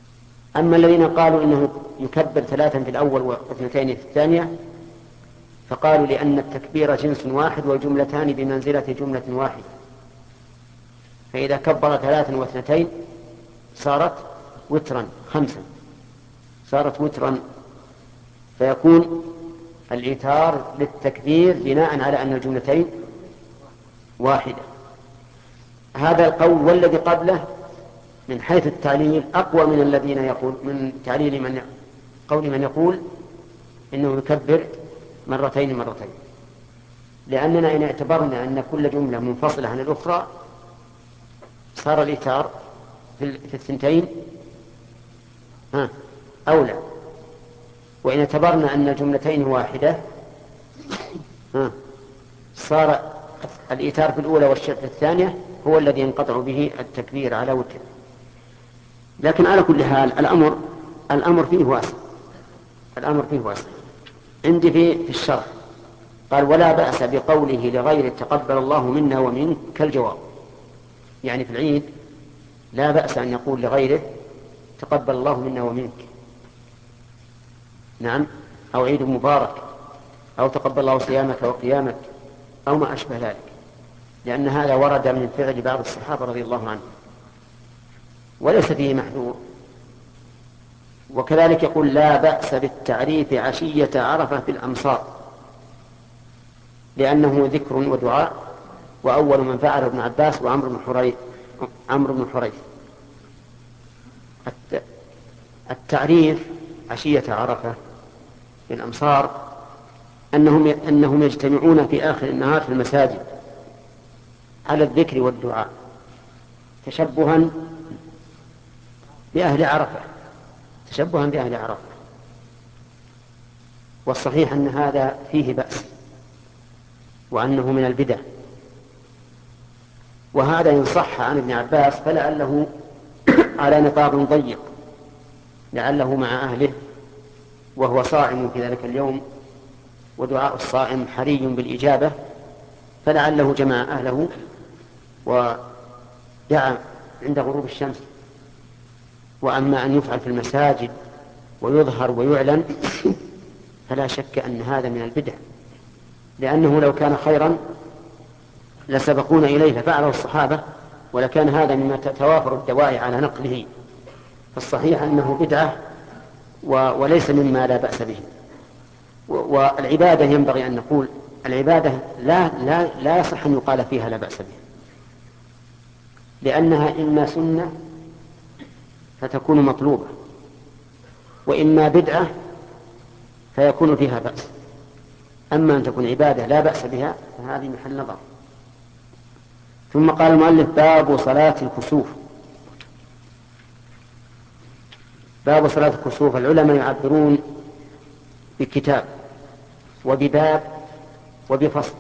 أما الذين قالوا إنه يكبر ثلاثا في الأول واثنتين في الثانية فقالوا لأن التكبير جنس واحد والجملتان بمنزلة جملة واحدة، فإذا كبر ثلاثا واثنتين صارت وترا خمسا، صارت وترا، فيكون الإيتار للتكبير بناء على أن الجملتين واحدة. هذا القول والذي قبله من حيث التعليل أقوى من الذين يقول من تعليل من قول من يقول إنه يكبر مرتين مرتين، لأننا إن اعتبرنا أن كل جملة منفصلة عن الأخرى صار الإيتار في الثنتين ها أولى، وإن اعتبرنا أن الجملتين واحدة ها صار الإيتار في الأولى والشرط الثانية هو الذي ينقطع به التكبير على وتر. لكن على كل حال الأمر الأمر فيه واسع، الأمر فيه واسع. عندي في في الشرح قال ولا بأس بقوله لغير تقبل الله منا ومنك كالجواب، يعني في العيد لا بأس أن يقول لغيره تقبل الله منا ومنك، نعم، أو عيد مبارك، أو تقبل الله صيامك وقيامك، أو ما أشبه ذلك، لأن هذا ورد من فعل بعض الصحابة رضي الله عنهم وليس فيه محذور. وكذلك يقول لا بأس بالتعريف عشية عرفة في الأمصار، لأنه ذكر ودعاء، وأول من فعله ابن عباس وعمرو بن حريث عمرو بن حريث. التعريف عشية عرفة في الأمصار أنهم أنهم يجتمعون في آخر النهار في المساجد على الذكر والدعاء تشبها بأهل عرفة تشبها بأهل عرفة والصحيح أن هذا فيه بأس وأنه من البدع، وهذا إن صح عن ابن عباس فلعله على نطاق ضيق، لعله مع أهله وهو صائم في ذلك اليوم، ودعاء الصائم حري بالإجابة، فلعله جمع أهله ودعا عند غروب الشمس. وأما أن يفعل في المساجد ويظهر ويعلن فلا شك أن هذا من البدع، لأنه لو كان خيرا لسبقون إليه ففعله الصحابة، ولكان هذا مما تتوافر الدواعي على نقله. فالصحيح أنه بدعة وليس مما لا بأس به. والعبادة ينبغي أن نقول العبادة لا, لا, لا يصح أن يقال فيها لا بأس بها، لأنها إما سنة فتكون مطلوبة، وإما بدعة فيكون فيها بأس. أما أن تكون عبادة لا بأس بها فهذه محل نظر. ثم قال المؤلف باب صلاة الكسوف. باب صلاة الكسوف العلماء يعبرون بكتاب وبباب وبفصل،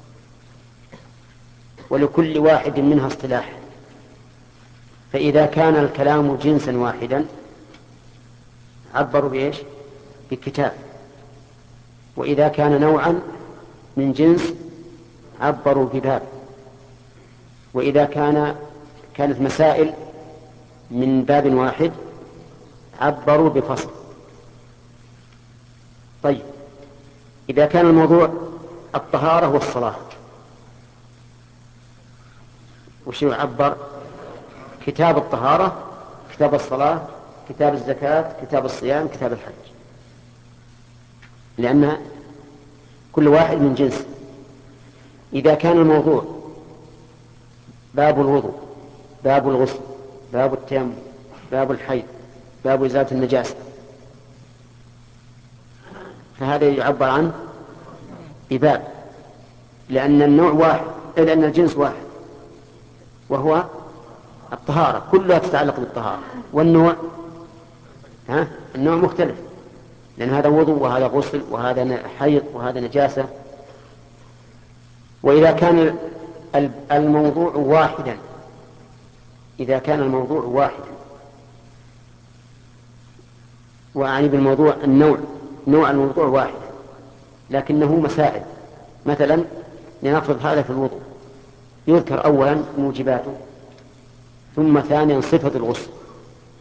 ولكل واحد منها اصطلاح. فإذا كان الكلام جنسا واحدا عبروا بإيش؟ بكتاب، وإذا كان نوعا من جنس عبروا بباب، وإذا كان كانت مسائل من باب واحد عبروا بفصل. طيب إذا كان الموضوع الطهارة والصلاة وش يعبر؟ كتاب الطهارة، كتاب الصلاة، كتاب الزكاة، كتاب الصيام، كتاب الحج، لأن كل واحد من جنس. إذا كان الموضوع باب الوضوء، باب الغسل، باب التيمم، باب الحيض، باب إزالة النجاسة، فهذا يعبر عنه بباب، لأن النوع واحد، لأن الجنس واحد وهو الطهارة، كلها تتعلق بالطهارة. والنوع ها النوع مختلف، لأن هذا وضوء وهذا غسل وهذا حيض وهذا نجاسة. وإذا كان الموضوع واحدا إذا كان الموضوع واحدا وأعني بالموضوع النوع نوع الموضوع واحد لكنه مسائل، مثلا لنفرض هذا في الوضوء يذكر أولا موجباته، ثم ثانيا صفة الغسل،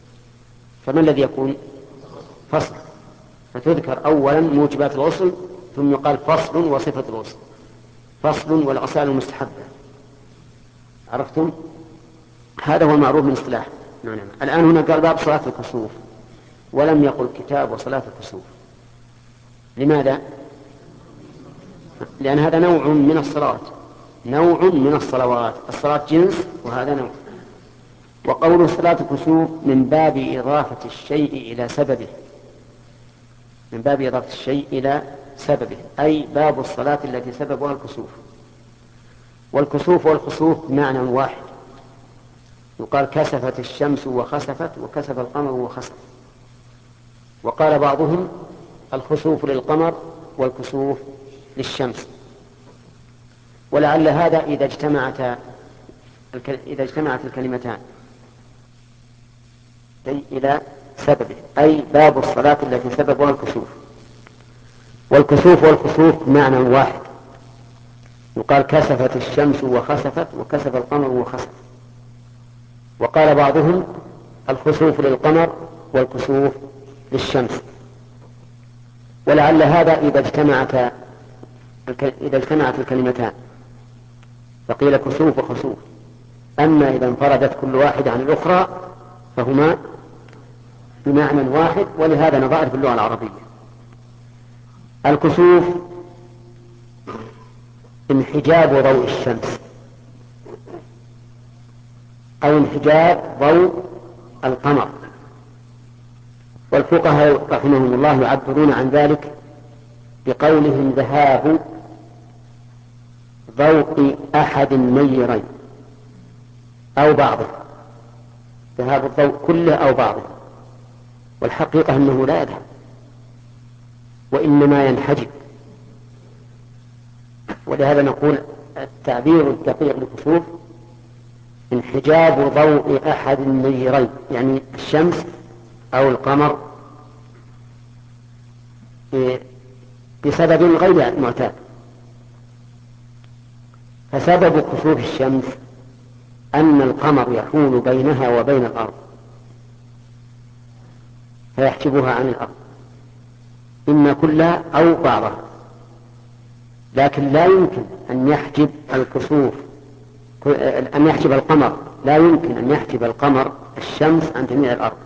فما الذي يكون؟ فصل، فتذكر أولا موجبات الغسل ثم يقال فصل وصفة الوصف، فصل والأصال المستحبة. عرفتم؟ هذا هو المعروف من اصطلاح. نعم. الآن هنا قال باب صلاة الكسوف ولم يقل كتاب وصلاة الكسوف. لماذا؟ لأن هذا نوع من الصلاة، نوع من الصلوات، الصلاة جنس وهذا نوع. وقول صلاة الكسوف من باب إضافة الشيء إلى سببه، من باب إضافة الشيء إلى سببه، أي باب الصلاة التي سببها الكسوف. والكسوف والخسوف معنى واحد، يقال كسفت الشمس وخسفت، وكسف القمر وخسف. وقال بعضهم الخسوف للقمر والكسوف للشمس. ولعل هذا إذا اجتمعت إذا اجتمعت الكلمتان إلى سببه، أي باب الصلاة التي سببها الكسوف. والكسوف والخسوف معنى واحد، يقال كسفت الشمس وخسفت، وكسف القمر وخسف. وقال بعضهم الخسوف للقمر والكسوف للشمس. ولعل هذا إذا اجتمعت إذا اجتمعت الكلمتان فقيل كسوف وخسوف. أما إذا انفردت كل واحدة عن الأخرى فهما بمعنى واحد، ولهذا نظائر في اللغة العربية. الكسوف انحجاب ضوء الشمس أو انحجاب ضوء القمر. والفقهاء رحمهم الله يعبرون عن ذلك بقولهم ذهاب ضوء أحد النيرين أو بعضه، ذهاب الضوء كله أو بعضه. والحقيقة أنه لا يذهب وإنما ينحجب. ولهذا نقول التعبير الدقيق للكسوف انحجاب ضوء أحد النيرين، يعني الشمس أو القمر بسبب غير معتاد. فسبب كسوف الشمس أن القمر يحول بينها وبين الأرض فيحجبها عن الأرض، إما كلها أو بعضها. لكن لا يمكن أن يحجب الكسوف أن يحجب القمر لا يمكن أن يحجب القمر الشمس عن جميع الأرض،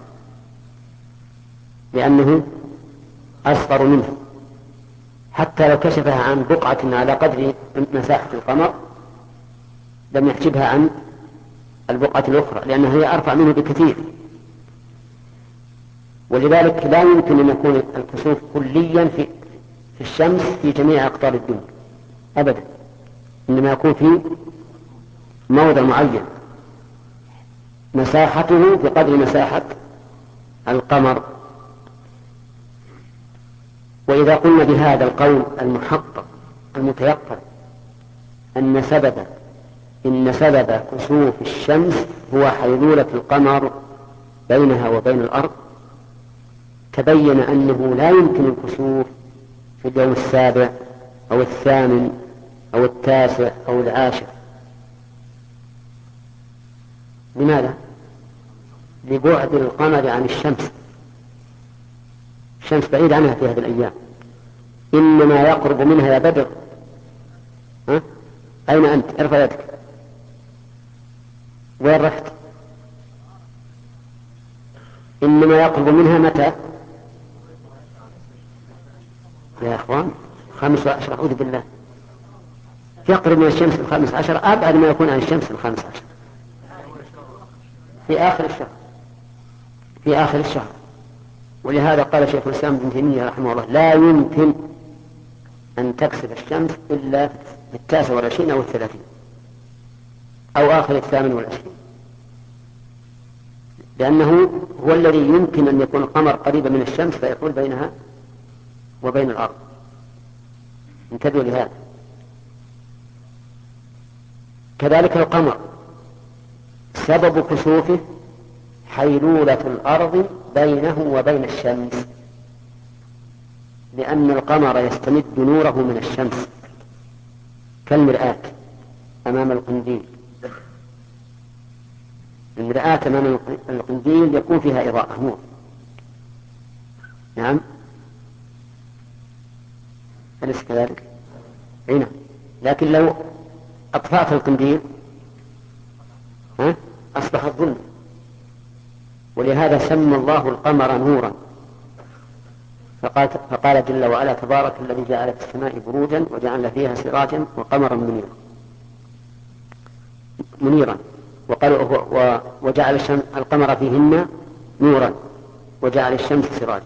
لأنه أصغر منه. حتى لو كشفها عن بقعة على قدر مساحة القمر لم يحجبها عن البقعة الأخرى، لأنها هي أرفع منه بكثير. ولذلك لا يمكن أن يكون الكسوف كليا في في الشمس في جميع أقطار الدنيا أبدا، إنما يكون في موضع معين مساحته بقدر مساحة القمر. وإذا قلنا بهذا القول المحقق المتيقن أن سبب إن سبب كسوف الشمس هو حيلولة القمر بينها وبين الأرض، تبين أنه لا يمكن الكسوف في اليوم السابع أو الثامن أو التاسع أو العاشر. لماذا؟ لبعد القمر عن الشمس، الشمس بعيد عنها في هذه الأيام، إنما يقرب منها يا بدر. ها؟ أين أنت؟ ارفع يدك. وين رحت؟ إنما يقرب منها متى؟ يا أخوان خمس عشر، أعوذ بالله، يقرب من الشمس الخامس عشر، أبعد ما يكون عن الشمس الخامس عشر في آخر الشهر، في آخر الشهر. ولهذا قال شيخ الإسلام ابن تيمية رحمه الله لا يمكن أن تكسب الشمس إلا في التاسع والعشرين أو الثلاثين أو آخر الثامن والعشرين، لأنه هو الذي يمكن أن يكون القمر قريبا من الشمس فيحول بينها وبين الأرض. انتبهوا لهذا. كذلك القمر سبب كسوفه حيلولة الأرض بينه وبين الشمس، لأن القمر يستمد نوره من الشمس كالمرآة أمام القنديل. المرآة أمام القنديل يكون فيها إضاءة نور. نعم. أليس كذلك؟ هنا. لكن لو أطفأت القنديل ها؟ أصبح الظلم. ولهذا سمى الله القمر نورا، فقال, فقال جل وعلا تبارك الذي جعل في السماء بروجا وجعل فيها سراجا وقمرا منيرا منيرا وقال وجعل القمر فيهن نورا وجعل الشمس سراجا.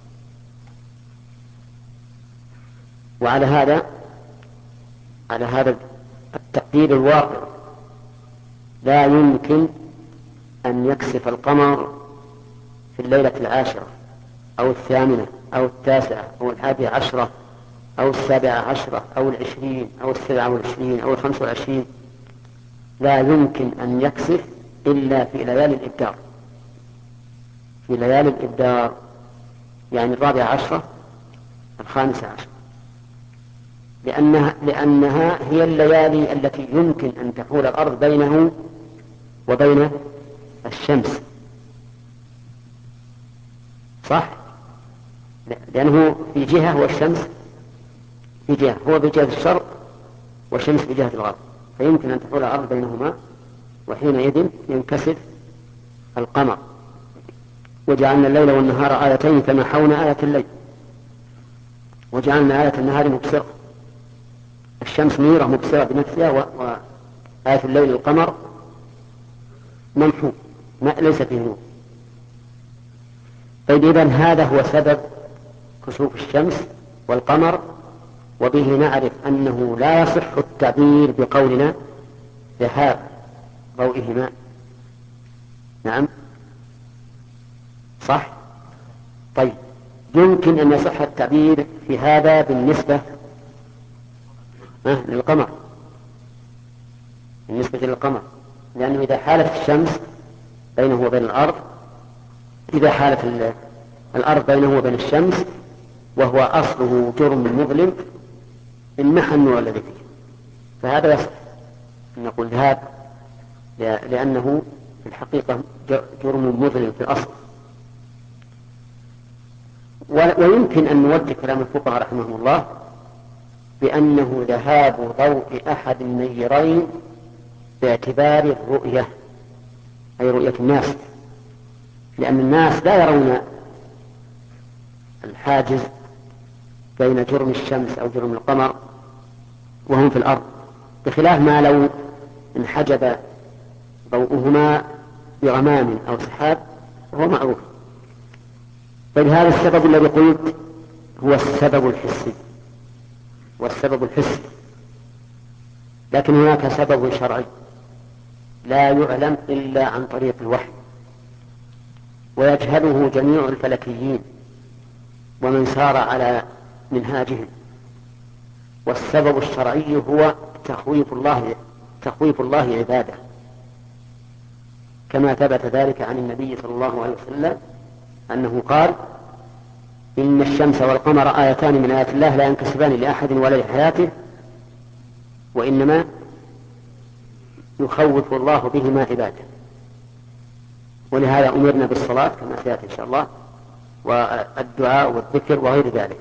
وعلى هذا على هذا التقدير الواقع لا يمكن أن يكسف القمر في الليلة العاشرة أو الثامنة أو التاسعة أو الحادية عشرة أو السابعة عشرة أو العشرين أو السبعة والعشرين أو الخمس والعشرين. لا يمكن أن يكسف إلا في ليالي الإبدار، في ليالي الإبدار يعني الرابعة عشرة الخامسة عشرة، لأنها, لأنها هي الليالي التي يمكن أن تحول الأرض بينه وبين الشمس. صح؟ لأنه في جهة والشمس في جهة، هو بجهة الشرق والشمس بجهة الغرب، فيمكن أن تحول الأرض بينهما، وحينئذ ينكسف القمر. وجعلنا الليل والنهار آيتين فمحونا آية الليل وجعلنا آية النهار مبصرة. الشمس منيرة مبصرة بنفسها، وآية الليل القمر ممحو ما ليس فيه نور. طيب إذن هذا هو سبب كسوف الشمس والقمر، وبه نعرف أنه لا يصح التعبير بقولنا ذهاب ضوئهما. نعم صح. طيب يمكن أن يصح التعبير في هذا بالنسبة للقمر، بالنسبة للقمر، لأنه إذا حالت الشمس بينه وبين الأرض، إذا حالت الأرض بينه وبين الشمس وهو أصله جرم مظلم انمحى النور الذي فيه، فهذا يصح أن نقول ذهاب، لأنه في الحقيقة جرم مظلم في الأصل. ويمكن أن نوجه كلام الفقهاء رحمهم الله بأنه ذهاب ضوء أحد النيرين باعتبار الرؤية، أي رؤية الناس، لأن الناس لا يرون الحاجز بين جرم الشمس أو جرم القمر وهم في الأرض، بخلاف ما لو انحجب ضوءهما بغمام أو سحاب وهو معروف. بل هذا السبب الذي قلت هو السبب الحسي والسبب الحسي، لكن هناك سبب شرعي لا يعلم إلا عن طريق الوحي، ويجهله جميع الفلكيين ومن سار على منهاجهم. والسبب الشرعي هو تخويف الله تخويف الله عباده، كما ثبت ذلك عن النبي صلى الله عليه وسلم أنه قال: إن الشمس والقمر آيتان من آيات الله لا ينكسفان لأحد ولا لحياته، وإنما يخوف الله بهما عباده. ولهذا أمرنا بالصلاة كما سيأتي إن شاء الله، والدعاء والذكر وغير ذلك.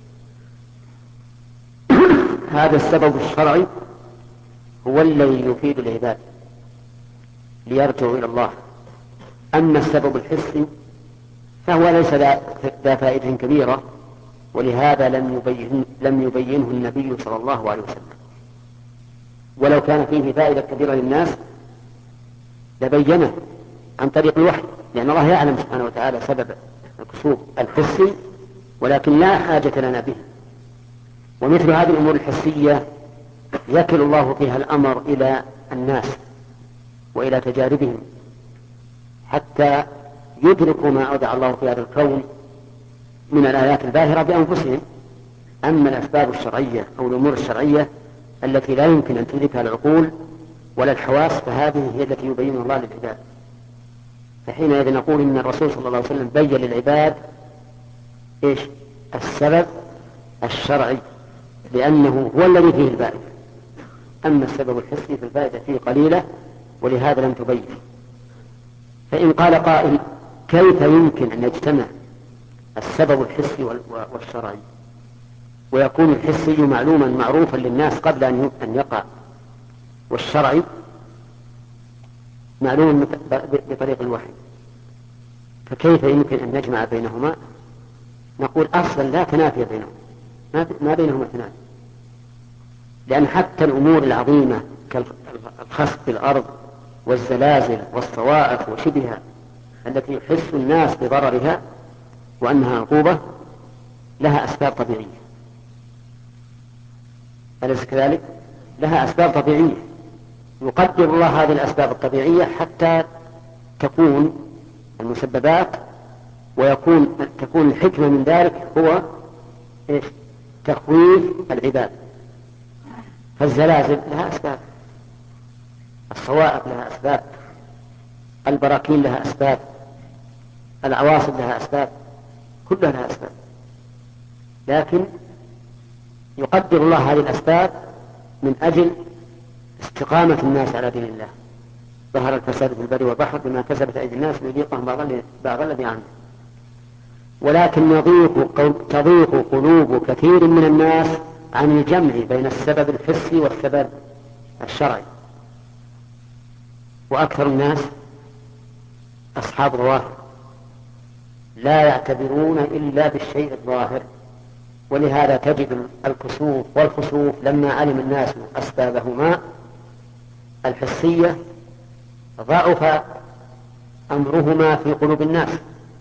هذا السبب الشرعي هو الذي يفيد العباد ليرجعوا إلى الله. أما السبب الحسي فهو ليس ذا فائدة كبيرة، ولهذا لم يبين لم يبينه النبي صلى الله عليه وسلم. ولو كان فيه فائدة كبيرة للناس لبينه عن طريق الوحي، لأن الله يعلم سبحانه وتعالى سبب الكسوف الحسي، ولكن لا حاجة لنا به. ومثل هذه الأمور الحسية يكل الله فيها الأمر إلى الناس وإلى تجاربهم حتى يدركوا ما أودع الله في هذا الكون من الآيات الباهرة بأنفسهم. أما الأسباب الشرعية أو الأمور الشرعية التي لا يمكن أن تدركها العقول ولا الحواس، فهذه هي التي يبين الله للعباد. فحينئذ نقول إن الرسول صلى الله عليه وسلم بين للعباد إيش؟ السبب الشرعي، لأنه هو الذي فيه الفائدة. أما السبب الحسي فالفائدة فيه قليلة، ولهذا لم تبين. فإن قال قائل: كيف يمكن أن يجتمع السبب الحسي والشرعي؟ ويكون الحسي معلوما معروفا للناس قبل أن يقع، والشرعي معلوم بطريق الوحي. فكيف يمكن أن نجمع بينهما؟ نقول أصلا لا تنافي بينهما، ما بينهما تنافي، لأن حتى الأمور العظيمة كالخسف في الأرض والزلازل والصواعق وشبهها التي يحس الناس بضررها وأنها عقوبة لها أسباب طبيعية، أليس كذلك؟ لها أسباب طبيعية يقدر الله هذه الأسباب الطبيعية حتى تكون المسببات، ويكون تكون الحكمة من ذلك هو إيش؟ تخويف العباد. فالزلازل لها أسباب، الصواعق لها أسباب، البراكين لها أسباب، العواصف لها أسباب، كلها لها أسباب، لكن يقدر الله هذه الأسباب من أجل استقامة الناس على دين الله. ظهر الفساد في البر والبحر بما كسبت أيدي الناس ليذيقهم بعض الذي عملوا. ولكن يضيق تضيق قلوب كثير من الناس عن الجمع بين السبب الحسي والسبب الشرعي، وأكثر الناس أصحاب الظواهر لا يعتبرون إلا بالشيء الظاهر. ولهذا تجد الكسوف والخسوف لما علم الناس أسبابهما الحسية ضعف أمرهما في قلوب الناس،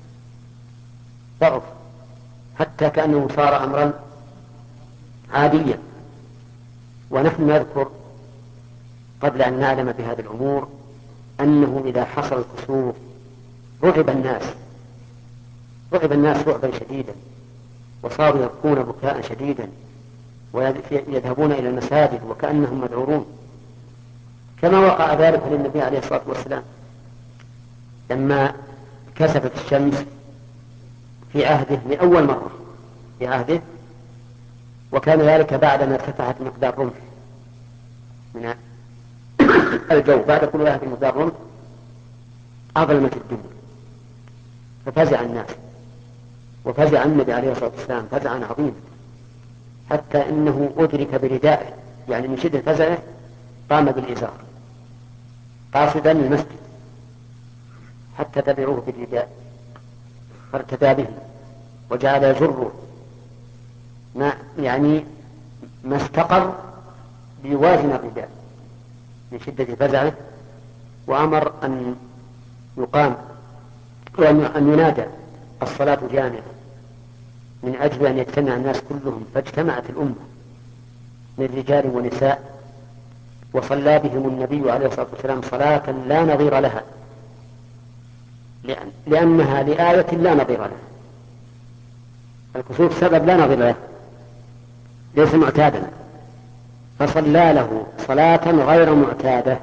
ضعف حتى كأنه صار أمرا عاديا. ونحن نذكر قبل أن نعلم بهذه الأمور أنه إذا حصل الكسوف رعب الناس رعب الناس رعبا شديدا، وصاروا يبكون بكاء شديدا ويذهبون إلى المساجد وكأنهم مذعورون، كما وقع ذلك للنبي عليه الصلاة والسلام لما كسفت الشمس في عهده لأول مرة في عهده، وكان ذلك بعدما ارتفعت مقدار رمح من الجو، بعد كل واحد مقدار رمح أظلمت الدنيا، ففزع الناس وفزع النبي عليه الصلاة والسلام فزعا عظيما، حتى إنه أدرك بردائه، يعني من شدة فزعه قام بالإزار قاصدا المسجد حتى تبعوه بالرداء فارتدى به وجعل يجره ما يعني ما استقر ليوازن الرداء من شدة فزعه، وأمر أن يقام وأن ينادى الصلاة جامعة من أجل أن يجتمع الناس كلهم، فاجتمعت الأمة من رجال ونساء، وصلى بهم النبي عليه الصلاة والسلام صلاة لا نظير لها، لأن لأنها لآية لا نظير لها. الكسوف سبب لا نظير له، ليس معتادا، فصلى له صلاة غير معتادة،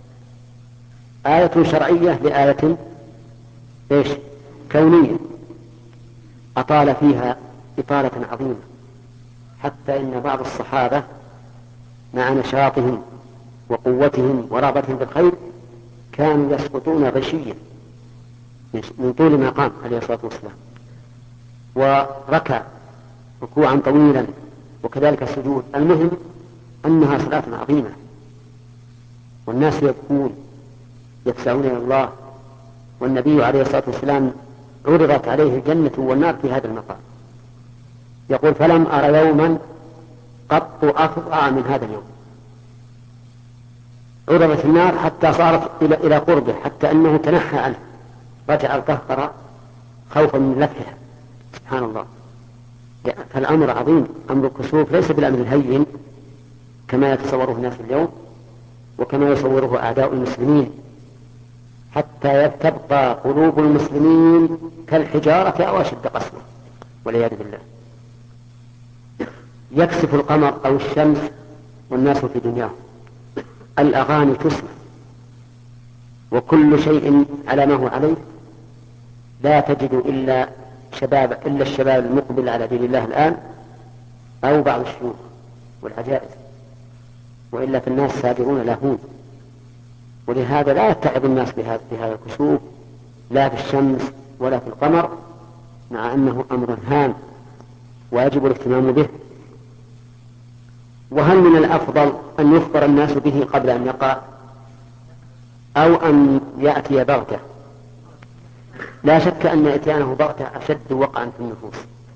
آية شرعية لآية إيش؟ كونية، أطال فيها إطالة عظيمة، حتى إن بعض الصحابة مع نشاطهم وقوتهم ورغبتهم بالخير كانوا يسقطون غشيا من طول ما قام عليه الصلاة والسلام، وركع ركوعا طويلا وكذلك السجود. المهم أنها صلاة عظيمة، والناس يبكون يفزعون إلى الله، والنبي عليه الصلاة والسلام عرضت عليه الجنة والنار في هذا المقام، يقول فلم أر يوما قط أفظع من هذا اليوم. عرضت النار حتى صارت إلى إلى قربه، حتى أنه تنحى عنه رجع القهقرة خوفا من لفحها. سبحان الله، فالأمر عظيم. أمر الكسوف ليس بالأمر الهين كما يتصوره الناس اليوم وكما يصوره أعداء المسلمين، حتى تبقى قلوب المسلمين كالحجارة أو أشد قسوة والعياذ بالله. يكسف القمر أو الشمس والناس في دنياهم، الأغاني تسمع وكل شيء على ما هو عليه، لا تجد إلا شباب إلا الشباب المقبل على دين الله الآن أو بعض الشيوخ والعجائز، وإلا في الناس سابرون لاهون. ولهذا لا يتعظ الناس بهذا الكسوف لا في الشمس ولا في القمر، مع أنه أمر هام ويجب الاهتمام به وهل من الأفضل أن يخبر الناس به قبل أن يقع أو أن يأتي بغتة؟ لا شك أن إتيانه بغتة أشد وقعا في النفوس،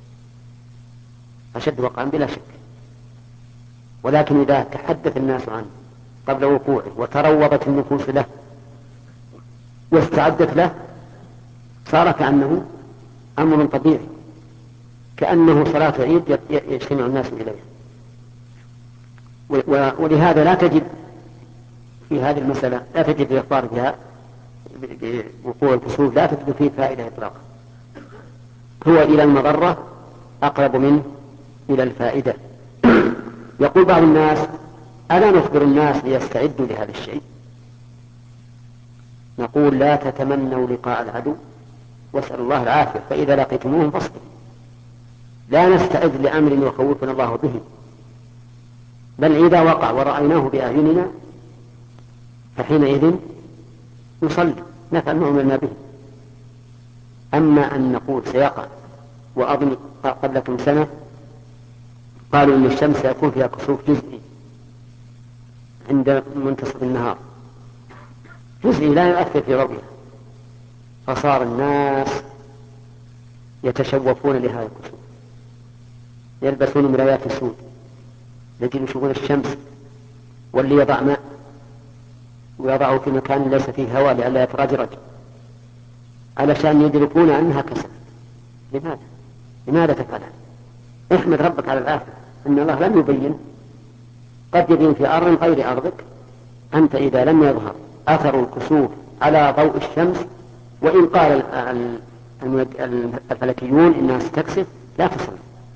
أشد وقعا بلا شك، ولكن إذا تحدث الناس عنه قبل وقوعه وتروضت النفوس له واستعدت له صار كأنه أمر طبيعي، كأنه صلاة عيد يجتمع الناس إليه. ولهذا لا تجد في هذه المسألة، لا تجد الإخبار بها بوقوع الكسوف، لا تجد فيه فائدة إطلاقا، هو إلى المضرة أقرب منه إلى الفائدة. يقول بعض الناس: ألا نخبر الناس ليستعدوا لهذا الشيء؟ نقول: لا تتمنوا لقاء العدو واسألوا الله العافية، فإذا لقيتموهم فاصبروا. لا نستعد لأمر يخوفنا الله به، بل إذا وقع ورأيناه بأعيننا فحينئذ نصلي نفعل نؤمن ما به. أما أن نقول سيقع، وأظن قبلكم سنة قالوا إن الشمس سيكون فيها كسوف جزئي عند منتصف النهار، جزئي لا يؤثر في رؤية، فصار الناس يتشوفون لهذا الكسوف، يلبسون مرايات السود التي يشوفون الشمس، واللي يضع ماء ويضعه في مكان ليس فيه هواء لئلا يترجرج علشان يدركون أنها كسف. لماذا؟ لماذا تفعل؟ احمد ربك على العافية أن الله لم يبين، قد يبين في أرض غير أرضك. أنت إذا لم يظهر أثر الكسوف على ضوء الشمس، وإن قال الفلكيون إنها ستكسف، لا تصل،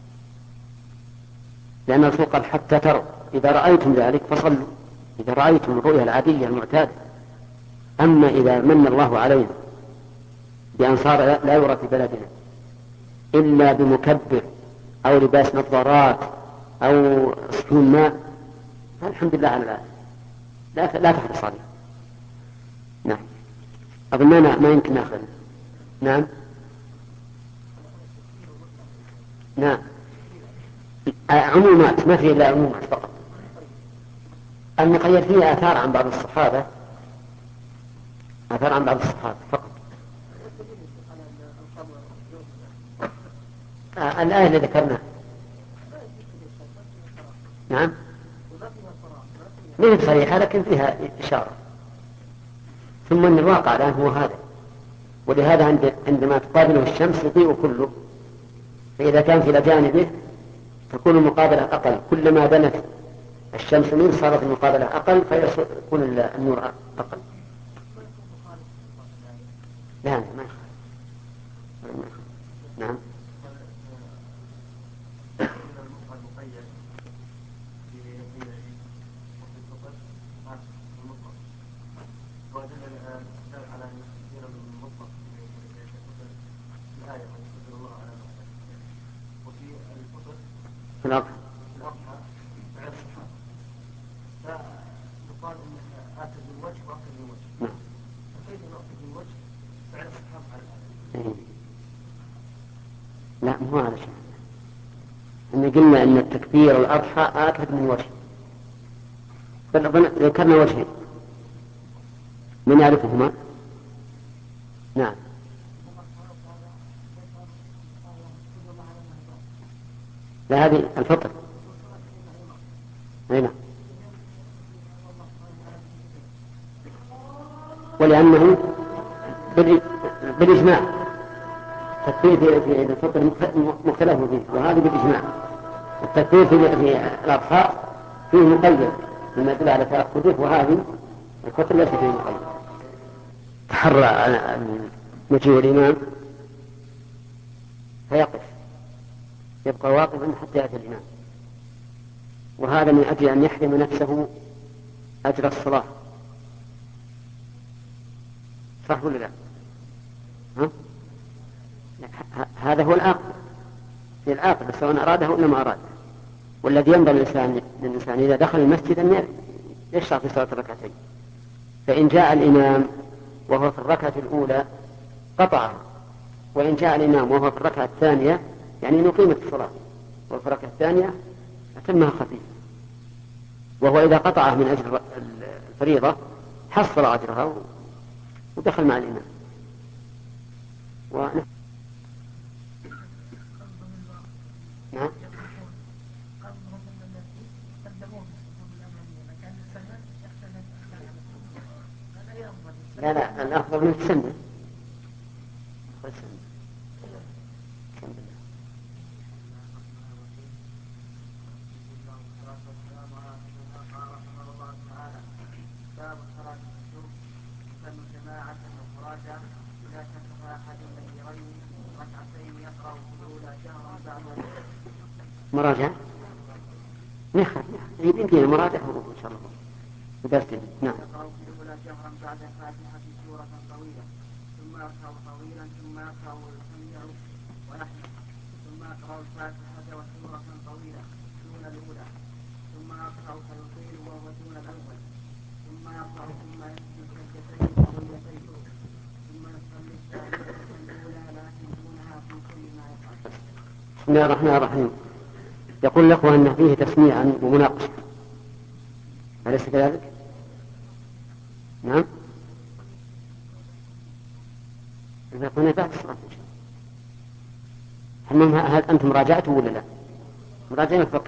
لأن الرسول قال: حتى تروا، إذا رأيتم ذلك فصلوا، إذا رأيتم الرؤية العادية المعتادة. أما إذا من الله علينا بأن صار لا يرى في بلدنا إلا بمكبر أو لباس نظارات أو سكون ماء، الحمد لله على العافية، لا لا تحدث عليه. نعم، أظننا ما يمكن نأخذ. نعم نعم عمومات، ما في إلا عمومات فقط. المقيد فيه آثار عن بعض الصحابة، آثار عن بعض الصحابة فقط. آه الآية اللي ذكرناها. نعم ليست صريحة لكن فيها إشارة. ثم أن الواقع الآن هو هذا، ولهذا عند عندما تقابله الشمس يضيء كله، فإذا كان في جانبه تكون المقابلة أقل، كلما دنت الشمس منه صارت المقابلة أقل فيكون النور أقل. لا ما يخالف. نعم في الأضحى فيقال إن آتت بالوجه وآتت بالوجه، فكيف نأخذ بالوجه فعل الصحابة على الآية؟ لا مو على شيء، إن قلنا أن التكبير الأضحى آتت من وجه، ذكرنا وجهين، من يعرفهما؟ نعم لا هذه الفطر. أين؟ ولأنه بالإجماع التكفير في الفطر مختلف فيه، وهذا بالإجماع. التكفير في الأضحى فيه مقيد مما يدل على تأخذه، وهذه الفطر ليس فيه مقيد. تحرى مجيء الإمام فيقف، يبقى واقفا حتى يأتي الإمام، وهذا من أجل أن يحرم نفسه أجر الصلاة. صح ولا لا؟ ها؟ هذا هو العاقل، في العاقل سواء أراده ولا ما أراده. والذي ينبغي للإنسان للإنسان إذا دخل المسجد أن يشرع في صلاة الركعتين، فإن جاء الإمام وهو في الركعة الأولى قطعها، وإن جاء الإمام وهو في الركعة الثانية يعني نقيمة الصلاة وفي الركعة الثانية أتمها خفيفة، وهو إذا قطعه من أجل الفريضة حصل أجرها ودخل مع الإمام. و... نعم. لا لا الأفضل من السنة. مراجعة نخل يمكن المراجعة إن شاء الله بدرت. نعم. يقرأ في الأولى جهرا بعد الفاتحة سورة طويلة ثم يقرأ طويلا ثم يقرأ السميع ونحن ثم يقرأ الفاتحة وسورة طويلة دون الأولى ثم يقرأ فيطيل وهو دون الأول ثم يقرأ ثم يسجد سجدتين طويلتين ثم يصلي الثانية الأولى لكن دونها في كل ما يفعل. بسم الله الرحمن الرحيم. يقول لك أن فيه تسميعا ومناقشة، أليس كذلك؟ نعم. يقول بعد الصلاة إن شاء الله. هل أنتم راجعتوا ولا لا؟ مراجعين الفقه.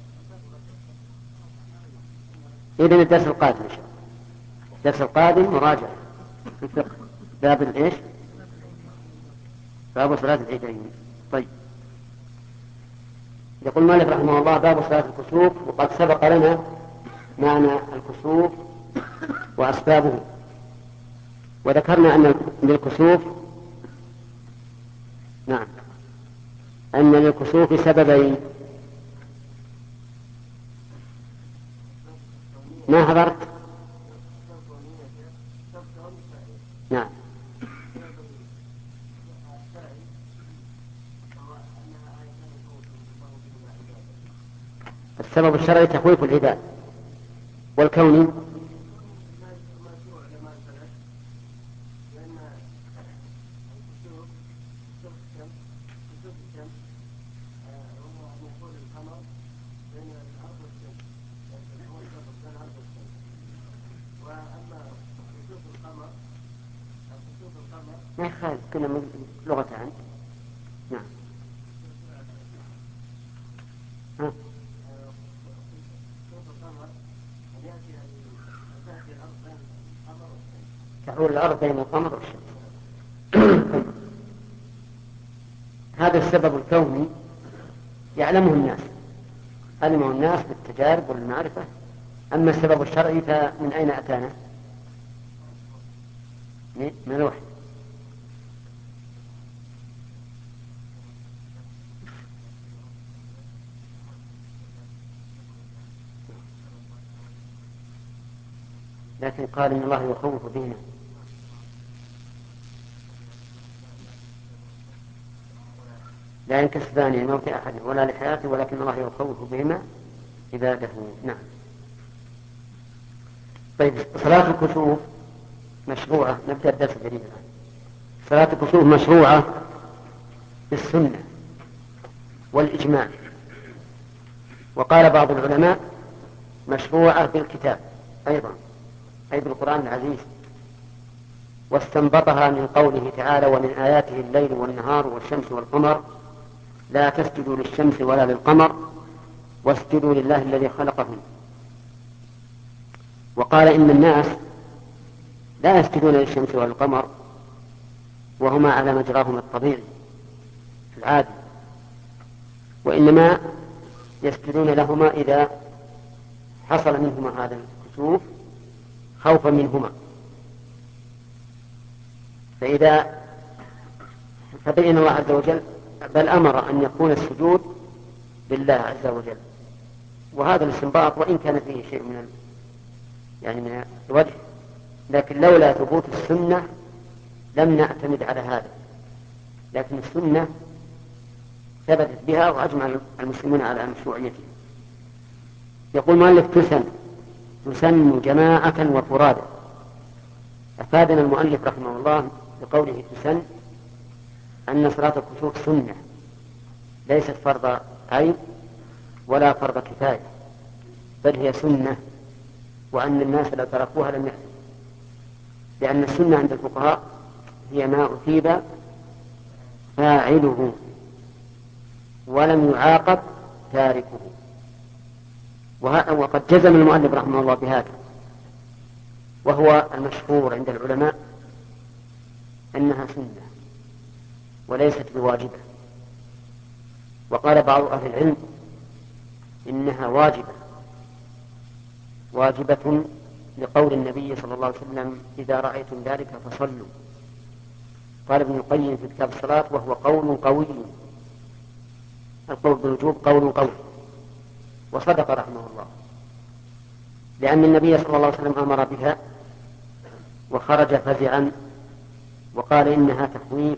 إذن الدرس القادم إن شاء الله. الدرس القادم مراجعة في الفقه باب الإيش؟ باب صلاة العيدين. طيب. يقول مالك رحمه الله باب صلاة الكسوف، وقد سبق لنا معنى الكسوف وأسبابه، وذكرنا أن للكسوف نعم أن للكسوف سببين. ما حضرت؟ نعم. السبب الشرعي تخويف العباد، والكوني ما يخالف كنا لغة عنه. نعم. ها. تحول الأرض بين القمر والشمس. هذا السبب الكوني يعلمه الناس، علمه الناس بالتجارب والمعرفة. أما السبب الشرعي فمن أين أتانا؟ من الوحي. لكن قال إن الله يخوف بهما. لا ينكسبان لموت أحد ولا لحياته ولكن الله يخوف بهما عباده. نعم. طيب صلاة الكسوف مشروعة. نبدأ الدرس الجديد الآن. صلاة الكسوف مشروعة بالسنة والإجماع، وقال بعض العلماء مشروعة بالكتاب أيضا أي بالقرآن العزيز، واستنبطها من قوله تعالى ومن آياته الليل والنهار والشمس والقمر لا تسجدوا للشمس ولا للقمر واسجدوا لله الذي خلقهم. وقال إن الناس لا يسجدون للشمس ولا للقمر وهما على مجراهما الطبيعي في العادة، وإنما يسجدون لهما إذا حصل منهما هذا الكسوف خوفا منهما. فإذا فبين الله عز وجل بل أمر أن يكون السجود لله عز وجل، وهذا الاستنباط وإن كان فيه شيء من يعني من الوجه، لكن لولا ثبوت السنة لم نعتمد على هذا، لكن السنة ثبتت بها وأجمع المسلمون على مشروعيتها. يقول مؤلف تسن تسن جماعة وفرادا. أفادنا المؤلف رحمه الله بقوله تسن أن صلاة الكسوف سنة ليست فرض عين ولا فرض كفاية، بل هي سنة، وأن الناس لو تركوها لم يأثموا، لأن السنة عند الفقهاء هي ما أثيب فاعله ولم يعاقب تاركه. وقد جزم المؤلف رحمه الله بهذا، وهو المشهور عند العلماء أنها سنة وليست بواجبة. وقال بعض أهل العلم إنها واجبة واجبة لقول النبي صلى الله عليه وسلم إذا رأيتم ذلك فصلوا. قال ابن القيم في كتاب الصلاة وهو قول قوي، القول بالوجوب قول قوي، وصدق رحمه الله، لأن النبي صلى الله عليه وسلم أمر بها وخرج فزعا وقال إنها تخويف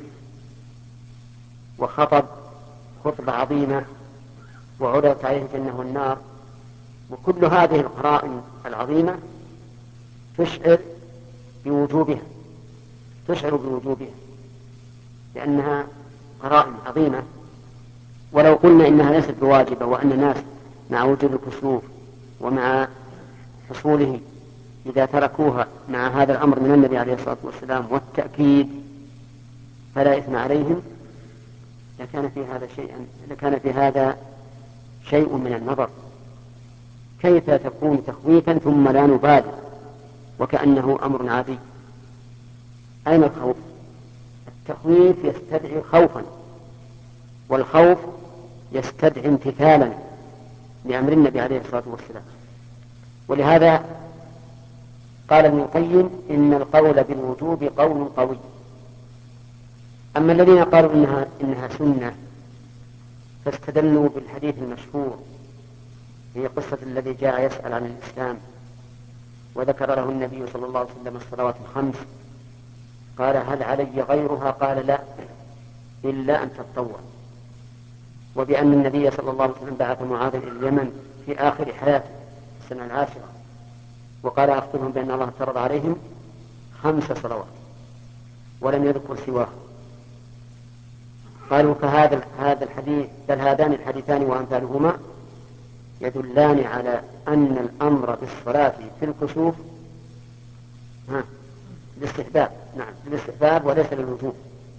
وخطب خطبة عظيمة وعرضت عليه الجنة والنار. وكل هذه القرائن العظيمة تشعر بوجوبها تشعر بوجوبها لأنها قرائن عظيمة. ولو قلنا إنها ليست بواجبة وأن الناس مع وجود الكسوف ومع حصوله إذا تركوها مع هذا الأمر من النبي عليه الصلاة والسلام والتأكيد فلا إثم عليهم، لكان في هذا شيء لكان في هذا شيء من النظر. كيف تكون تخويفا ثم لا نبالي وكأنه أمر عادي؟ أين الخوف؟ التخويف يستدعي خوفا، والخوف يستدعي امتثالا لأمر النبي عليه الصلاة والسلام. ولهذا قال ابن القيم إن القول بالوجوب قول قوي. أما الذين قالوا إنها, إنها سنة فاستدلوا بالحديث المشهور هي قصة الذي جاء يسأل عن الإسلام وذكر له النبي صلى الله عليه وسلم الصلوات الخمس، قال هل علي غيرها؟ قال لا إلا أن تتطوع. وبأن النبي صلى الله عليه وسلم بعث معاذ إلى اليمن في آخر حياته في السنة العاشرة وقال أخبرهم بأن الله افترض عليهم خمس صلوات ولم يذكر سواه. قالوا فهذا هذا الحديث بل هذان الحديثان وأمثالهما يدلان على أن الأمر بالصلاة في الكسوف ها بالاستحباب، نعم بالاستحباب وليس للوجوب.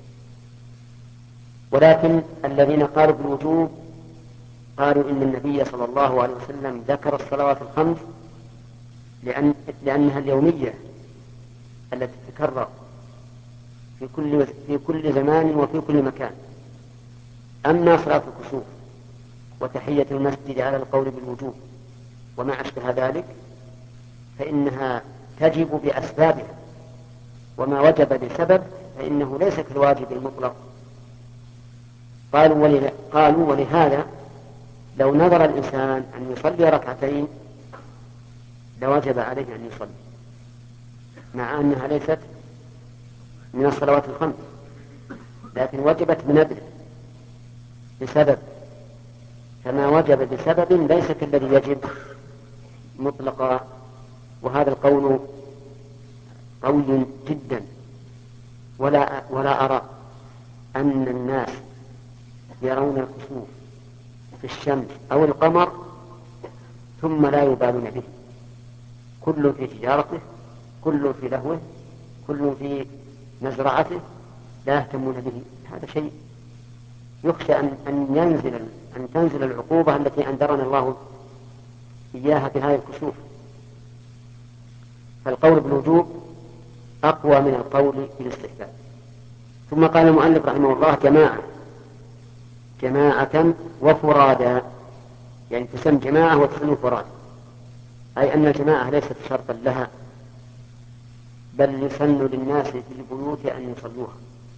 ولكن الذين قالوا بالوجوب قالوا إن النبي صلى الله عليه وسلم ذكر الصلوات الخمس لأن لأنها اليومية التي تتكرر في كل في كل زمان وفي كل مكان. أما صلاة الكسوف وتحية المسجد على القول بالوجوب وما أشبه ذلك فإنها تجب بأسبابها، وما وجب بسبب فإنه ليس كالواجب المطلق. قالوا وله... قالوا ولهذا لو نظر الإنسان أن يصلي ركعتين لوجب عليه أن يصلي مع أنها ليست من الصلوات الخمس، لكن وجبت بنذر بسبب، فما وجب بسبب ليس كالذي يجب مطلقا. وهذا القول قوي جدا، ولا, ولا أرى أن الناس يرون الكسوف في الشمس أو القمر ثم لا يبالون به، كل في تجارته، كل في لهوه، كل في مزرعته لا يهتمون به. هذا شيء يخشى أن, أن, ينزل أن تنزل العقوبة التي أنذرنا الله إياها بهذا الكسوف. فالقول بالوجوب أقوى من القول بالاستحباب. ثم قال المؤلف رحمه الله جماعة جماعة وفرادا، يعني تسمى جماعة وتسمى فراد، أي أن الجماعة ليست شرطا لها بل يسن للناس في البيوت أن يصلوها.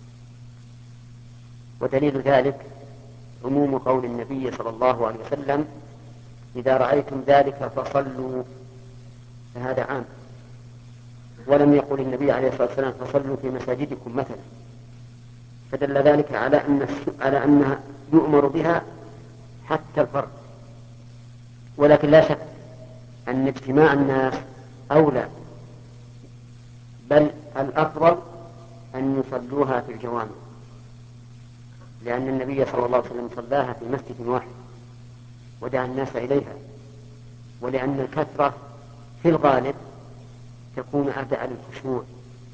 ودليل ذلك عموم قول النبي صلى الله عليه وسلم إذا رأيتم ذلك فصلوا، فهذا عام، ولم يقل النبي عليه الصلاة والسلام فصلوا في مساجدكم مثلا، فدل ذلك على أن على أنها يؤمر بها حتى الفرد. ولكن لا شك أن اجتماع الناس أولى، بل الأفضل أن يصلوها في الجوامع، لأن النبي صلى الله عليه وسلم صلاها في مسجد واحد ودعا الناس إليها، ولأن الكثرة في الغالب تكون أدعى للخشوع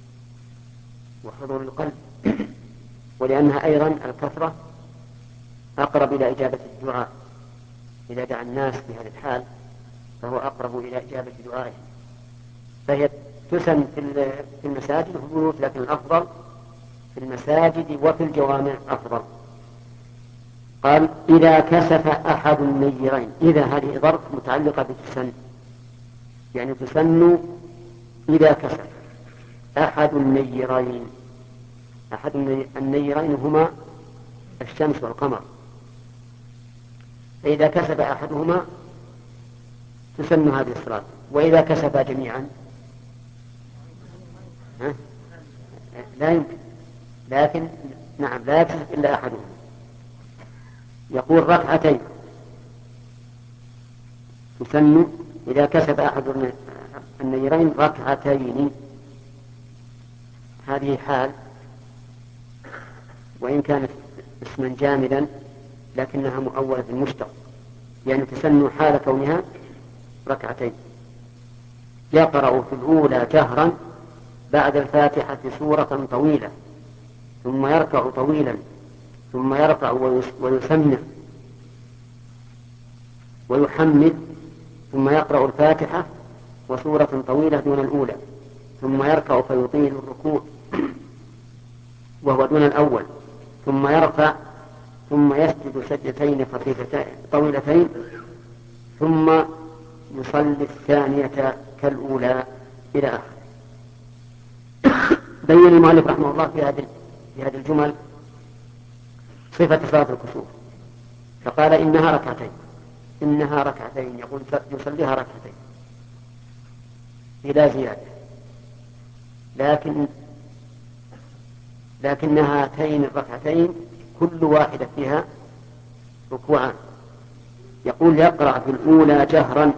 وحضور القلب، ولأنها أيضا الكثرة أقرب إلى إجابة الدعاء. إذا دعا الناس في هذه الحال فهو أقرب إلى إجابة دعائهم، فهي تسن في المساجد وفي البيوت، لكن الأفضل في المساجد وفي الجوامع أفضل. قال إذا كسف أحد النيرين، إذا هذه ظرف متعلقة بتسن، يعني تسن إذا كسف أحد النيرين. أحد النيرين هما الشمس والقمر، فإذا كسب أحدهما تسن هذه الصلاة. وإذا كسب جميعا ها؟ لا يمكن، لكن نعم لا يكسب إلا أحدهما. يقول ركعتين تسن إذا كسب أحد النيرين ركعتين. هذه حال، وإن كانت اسما جامدا لكنها مؤولة المشتق، يعني تسن حال كونها ركعتين. يقرأ في الأولى جهرا بعد الفاتحة سورة طويلة، ثم يركع طويلا، ثم يرفع ويسمع ويحمد، ثم يقرأ الفاتحة وسورة طويلة دون الأولى، ثم يركع فيطيل الركوع وهو دون الأول، ثم يرفع، ثم يسجد سجدتين خفيفتين طويلتين، ثم يصلي الثانية كالأولى إلى آخره. بين المؤلف رحمه الله في هذه في هذه الجمل صفة صلاة الكسوف، فقال إنها ركعتين، إنها ركعتين، يقول يصليها ركعتين بلا زيادة، لكن لكن هاتين الركعتين كل واحدة فيها ركوعان. يقول يقرأ في الأولى جهرا،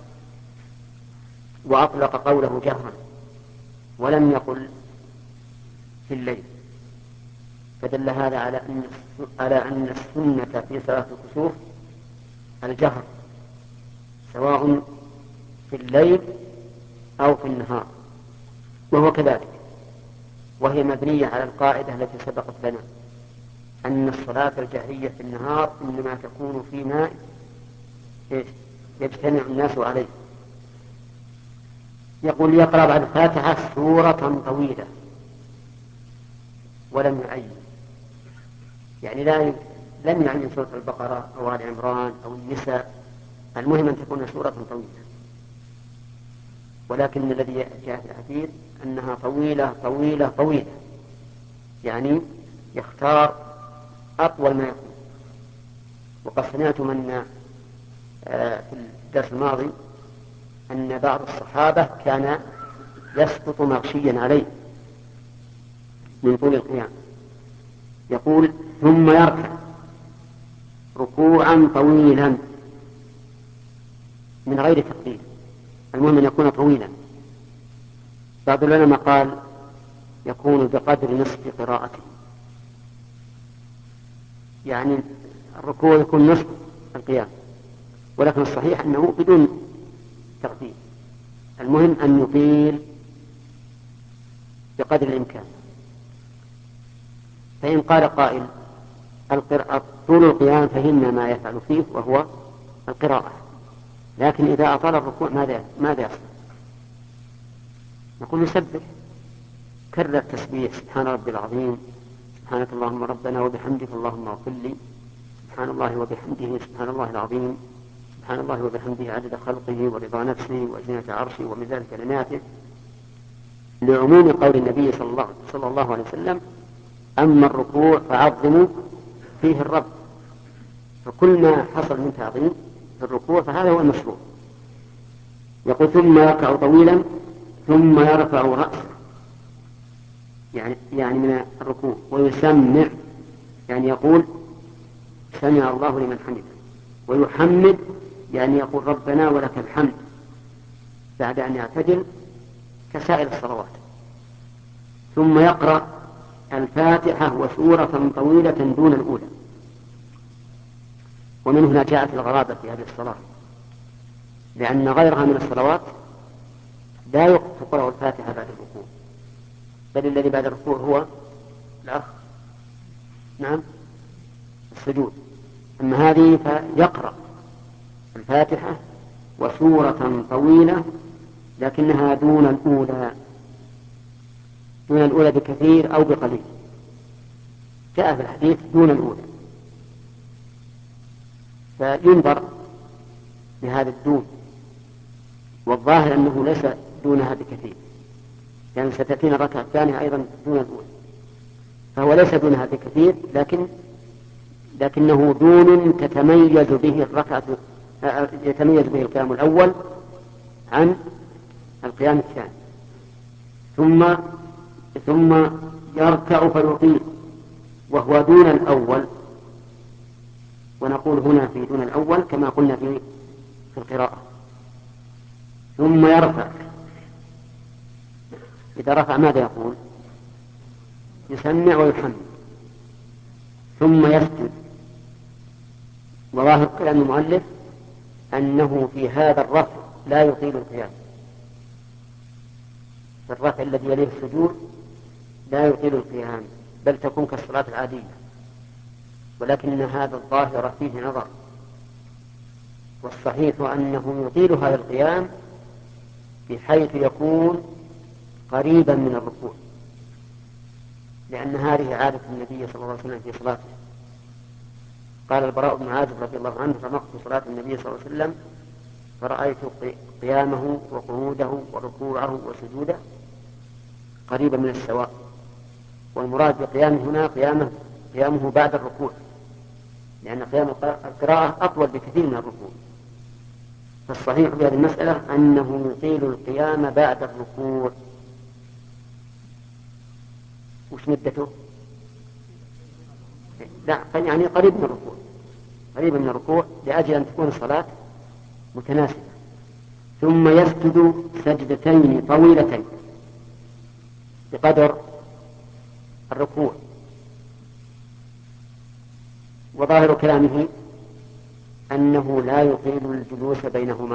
وأطلق قوله جهرا ولم يقل في الليل، فدل هذا على أن على أن السنة في صلاة الكسوف الجهر، سواء في الليل أو في النهار، وهو كذلك. وهي مبنية على القاعدة التي سبقت لنا أن الصلاة الجهرية في النهار إنما تكون فيما يجتمع الناس عليه. يقول يقرأ بعد الفاتحة سورة طويلة ولم يعين، يعني لا لم يعين سورة البقرة أو آل عمران أو النساء، المهم أن تكون سورة طويلة. ولكن الذي جاء في الحديث أنها طويلة طويلة طويلة، يعني يختار أطول ما يكون. وقد سمعتم أن في الدرس الماضي أن بعض الصحابة كان يسقط مغشيا عليه من طول القيام. يقول ثم يركع ركوعا طويلا من غير تقدير، المهم أن يكون طويلا. بعض العلماء قال يكون بقدر نصف قراءته، يعني الركوع يكون نصف القيام، ولكن الصحيح أنه بدون تقدير، المهم أن يطيل بقدر الإمكان. فإن قال قائل طول القيام فهمنا ما يفعل فيه وهو القراءة، لكن إذا أطال الركوع ماذا ماذا يصنع؟ نقول يسبح، كرر التسبيح سبحان ربي العظيم، سبحانك اللهم ربنا وبحمدك اللهم اغفر لي، سبحان الله وبحمده سبحان الله العظيم، سبحان الله وبحمده عدد خلقه ورضا نفسه وزنة عرشه ومزال كلماته، لعموم قول النبي صلى الله, صلى الله عليه وسلم أما الركوع فعظموا فيه الرب. فكل ما حصل من تعظيم في الركوع فهذا هو المشروع. يقول ثم يركع طويلا ثم يرفع رأسه، يعني يعني من الركوع، ويسمع، يعني يقول سمع الله لمن حمده، ويحمد يعني يقول ربنا ولك الحمد بعد أن يعتدل كسائر الصلوات. ثم يقرأ الفاتحة وسورة طويلة دون الأولى. ومن هنا جاءت الغرابة في هذه الصلاة، لأن غيرها من الصلوات لا تقرأ الفاتحة بعد الركوع، بل الذي بعد الركوع هو الأخ نعم السجود. أما هذه فيقرأ الفاتحة وسورة طويلة لكنها دون الأولى، دون الأولى بكثير أو بقليل، جاء في الحديث دون الأولى، فينظر لهذا الدون، والظاهر أنه ليس دونها بكثير، يعني ستأتينا الركعة الثانية أيضا دون الأولى، فهو ليس دونها بكثير، لكن لكنه دون تتميز به الركعة، يتميز به القيام الأول عن القيام الثاني. ثم ثم يركع فيطيل وهو دون الأول، ونقول هنا في دون الأول كما قلنا في في القراءة. ثم يرفع، إذا رفع ماذا يقول؟ يسمع ويحمد، ثم يسجد. وظاهر كلام المؤلف أنه في هذا الرفع لا يطيل القيام، في الرفع الذي يليه السجود لا يطيل القيام، بل تكون كالصلاة العادية، ولكن هذا الظاهر فيه نظر، والصحيح أنه يطيل هذا القيام بحيث يكون قريبا من الركوع، لأن هذه عادة النبي صلى الله عليه وسلم في صلاته. قال البراء بن عازب رضي الله عنه: رمقت صلاة النبي صلى الله عليه وسلم فرأيت قيامه وقعوده وركوعه وسجوده قريبا من السواء، والمراد بقيامه هنا قيامه, قيامه بعد الركوع، لأن قيام القراءة أطول بكثير من الركوع. فالصحيح في هذه المسألة أنه يطيل القيام بعد الركوع. وش مدته؟ لا، يعني قريب من الركوع، قريب من الركوع لأجل أن تكون الصلاة متناسبة. ثم يسجد سجدتين طويلتين بقدر الركوع. وظاهر كلامه أنه لا يطيل الجلوس بينهما،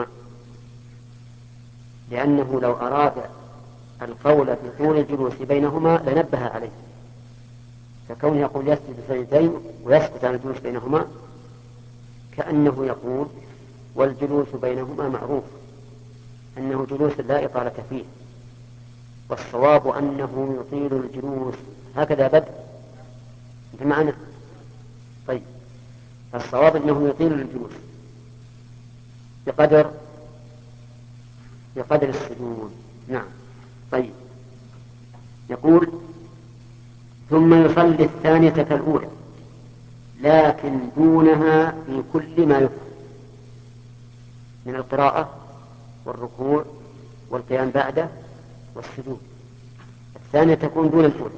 لأنه لو أراد القول في طول الجلوس بينهما لنبه عليه، فكونه يقول يسجد سجدتين ويسكت عن الجلوس بينهما كأنه يقول والجلوس بينهما معروف أنه جلوس لا إطالة فيه، والصواب أنه يطيل الجلوس هكذا بدء. أنت معنا؟ طيب، الصواب أنه يطيل الجلوس بقدر بقدر السجود. نعم. طيب، يقول ثم يصلي الثانية كالأولى لكن دونها في كل ما يفعل من القراءة والركوع والقيام بعده والسجود. الثانية تكون دون الأولى،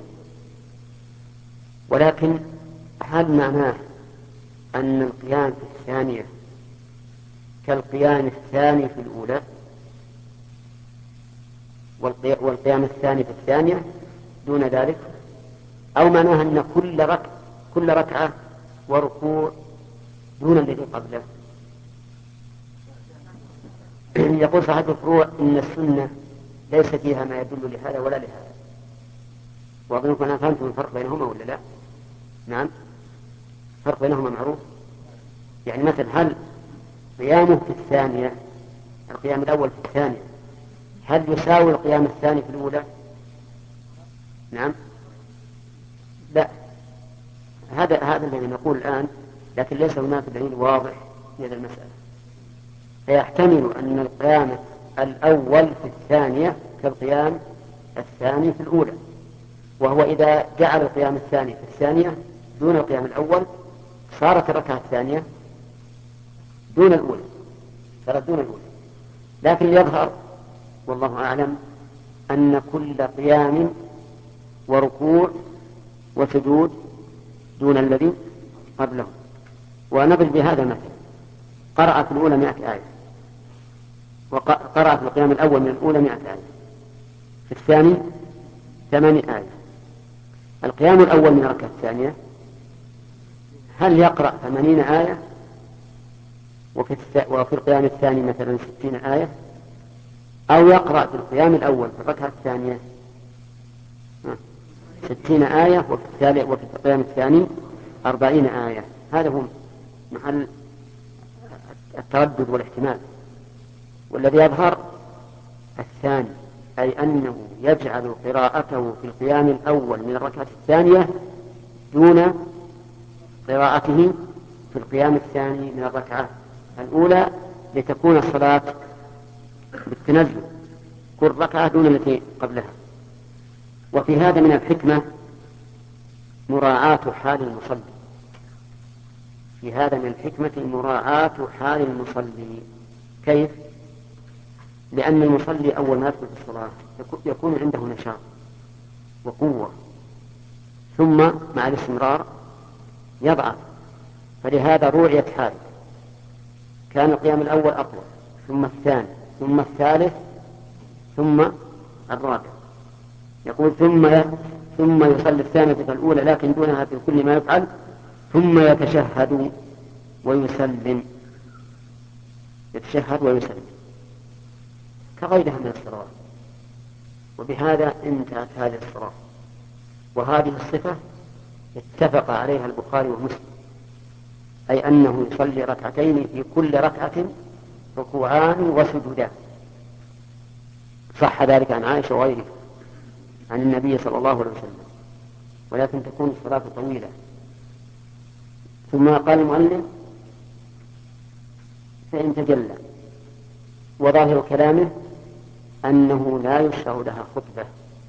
ولكن هل معناه أن القيام في الثانية كالقيام الثاني في الأولى والقيام الثاني في الثانية دون ذلك، أو معناه أن كل ركعة كل ركعة وركوع دون الذي قبله؟ يقول صاحب الفروع إن السنة ليس فيها ما يدل لهذا ولا لهذا، وأظنكم أنا فهمتم الفرق بينهما ولا لا؟ نعم، الفرق بينهما معروف. يعني مثلا هل قيامه في الثانية، القيام الأول في الثانية، هل يساوي القيام الثاني في الأولى؟ نعم، لا، هذا هذا الذي نقول الآن، لكن ليس هناك دليل واضح في هذه المسألة. فيحتمل أن القيام الأول في الثانية كالقيام الثاني في الأولى، وهو إذا جعل القيام الثاني في الثانية دون القيام الأول صارت الركعة الثانية دون الأولى، صارت دون الأولى. لكن يظهر والله أعلم أن كل قيام وركوع وسجود دون الذي قبله. ونضرب بهذا مثل: قرأ في الأولى مئة آية، وقرأ في القيام الأول من الأولى مئة آية، في الثاني ثمانين آية. القيام الأول من الركعة الثانية هل يقرأ ثمانين آية وفي, وفي القيام الثاني مثلا ستين آية، أو يقرأ في القيام الأول في الركعة الثانية ستين آية وفي القيام الثاني أربعين آية. هذا هو محل التردد والاحتمال. والذي يظهر الثاني، أي أنه يجعل قراءته في القيام الأول من الركعة الثانية دون قراءته في القيام الثاني من الركعة الأولى، لتكون الصلاة بالتنزل كل ركعة دون التي قبلها. وفي هذا من الحكمة مراعاة حال المصلي في هذا من الحكمة مراعاة حال المصلي. كيف؟ لأن المصلي أول ما يدخل في الصلاة يكون عنده نشاط وقوة، ثم مع الاستمرار يضعف، فلهذا روعيت حاله. كان القيام الأول أقوى، ثم الثاني، ثم الثالث، ثم الرابع. يقول ثم ثم يصلي الثانية الأولى لكن دونها في كل ما يفعل، ثم يتشهد ويسلم يتشهد ويسلم كغيرها من الصلاة. وبهذا انتهت هذه الصلاة. وهذه الصفة اتفق عليها البخاري ومسلم، أي أنه يصلي ركعتين في كل ركعة ركوعان وسجودان. صح ذلك عن عائشة وغيرها عن النبي صلى الله عليه وسلم، ولكن تكون الصلاة طويلة. ثم قال المؤلف فإن تجلى، وظاهر كلامه أنه لا يشرع لها خطبة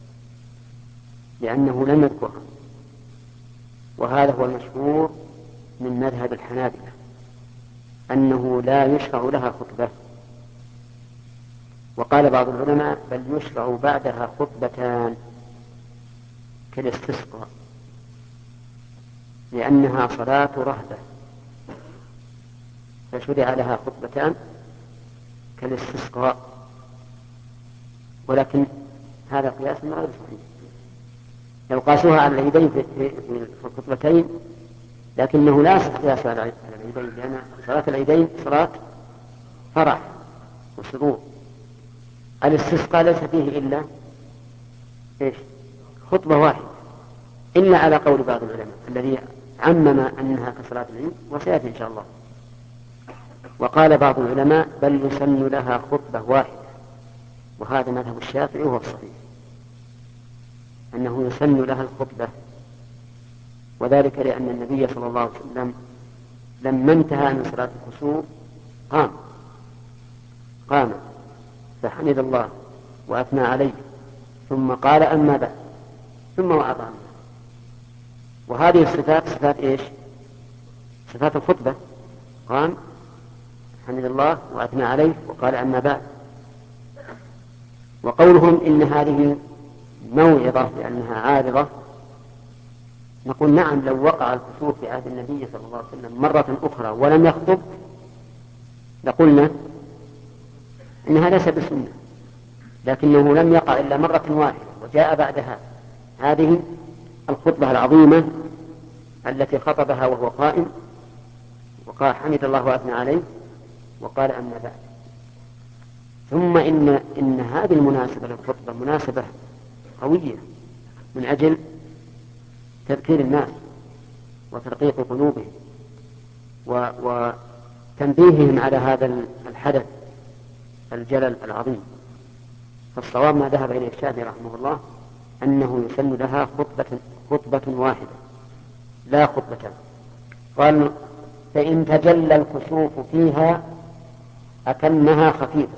لأنه لم يذكرها، وهذا هو المشهور من مذهب الحنابلة أنه لا يشرع لها خطبة. وقال بعض العلماء بل يشرع بعدها خطبتان كالاستسقاء، لأنها صلاة رهبة فشرع لها خطبتان كالاستسقاء. ولكن هذا قياس غير صحيح، لو قاسوها على العيدين في الخطبتين لكنه لا يصح قياس على العيدين، لأن صلاة العيدين صلاة فرح وسرور. الاستسقاء ليس فيه إلا إيش؟ خطبة واحدة، إلا على قول بعض العلماء الذي عمم أنها كصلاة العيد، وسيأتي إن شاء الله. وقال بعض العلماء بل يسن لها خطبة واحدة، وهذا مذهب الشافعي وهو الصحيح أنه يسن لها الخطبة، وذلك لأن النبي صلى الله عليه وسلم لما انتهى من صلاة الكسوف قام قام فحمد الله وأثنى عليه، ثم قال أما بعد، ثم وعظ عنه. وهذه الصفات صفات إيش؟ صفات الخطبة. قام حمد الله وأثنى عليه وقال أما بعد. وقولهم إن هذه موعظة لأنها عارضة، نقول نعم، لو وقع الكسوف في عهد النبي صلى الله عليه وسلم مرة أخرى ولم يخطب لقلنا إن هذا ليس بسنة، لكنه لم يقع إلا مرة واحدة وجاء بعدها هذه الخطبة العظيمة التي خطبها وهو قائم، وقال حمد الله وأثنى عليه وقال أما بعد. ثم إن, إن هذه المناسبة للخطبة مناسبة قوية من أجل تذكير الناس وترقيق قلوبهم وتنبيههم على هذا الحدث الجلل العظيم. فالصواب ما ذهب إليه الشافعي رحمه الله أنه يسن لها خطبة, خطبة واحدة لا خطبتان. قال فإن تجلى الكسوف فيها أكنها خفيفة.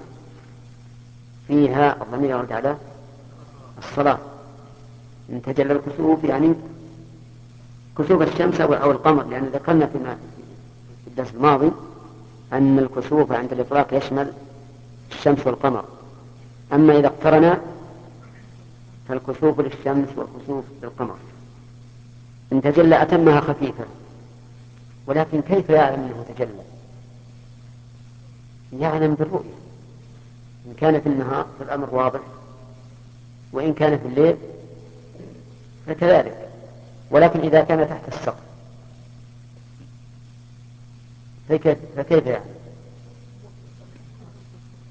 فيها الضمير يرجع على الصلاة. إن تجلى الكسوف يعني كسوف الشمس أو القمر، لأن ذكرنا في الدرس الماضي أن الكسوف عند الإطلاق يشمل الشمس والقمر، أما إذا اقترنا فالكسوف للشمس والكسوف للقمر. إن تجلى أتمها خفيفة، ولكن كيف يعلم أنه تجلى؟ يعلم بالرؤية، إن كان في النهار فالأمر واضح، وإن كان في الليل فكذلك. ولكن إذا كان تحت السقف فكيف يعني؟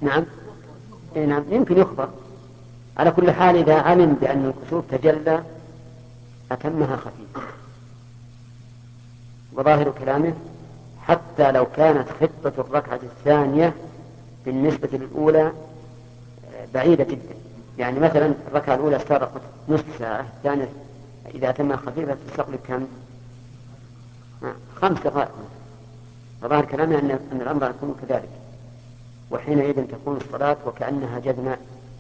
نعم إيه نعم يمكن يخبر. على كل حال إذا علم بأن الكسوف تجلى أتمها خفيفة. وظاهر كلامه حتى لو كانت خطة الركعة الثانية بالنسبة للأولى بعيدة جدا، يعني مثلا الركعة الأولى استغرقت نصف ساعة، الثانية إذا أتمها خفيفة تستغرق كم؟ خمس دقائق. وظاهر كلامه أن أن الأمر يكون كذلك، وحينئذ تكون الصلاة وكأنها جذماء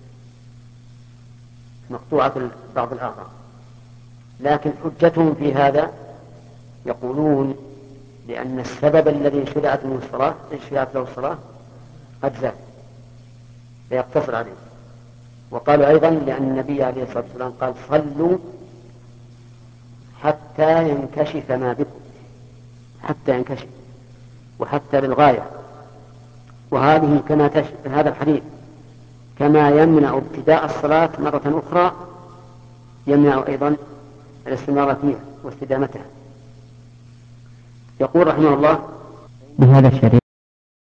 مقطوعة بعض الأعضاء. لكن حجتهم في هذا يقولون لأن السبب الذي شرعت له الصلاة شرعت له الصلاة قد زال فيقتصر عليه. وقالوا أيضا لأن النبي عليه الصلاة والسلام قال صلوا حتى ينكشف ما بكم، حتى ينكشف وحتى للغاية. وهذه كما تشبه هذا الحديث كما يمنع ابتداء الصلاة مرة أخرى يمنع أيضا الاستمرار فيها واستدامتها. يقول رحمه الله بهذا الشريط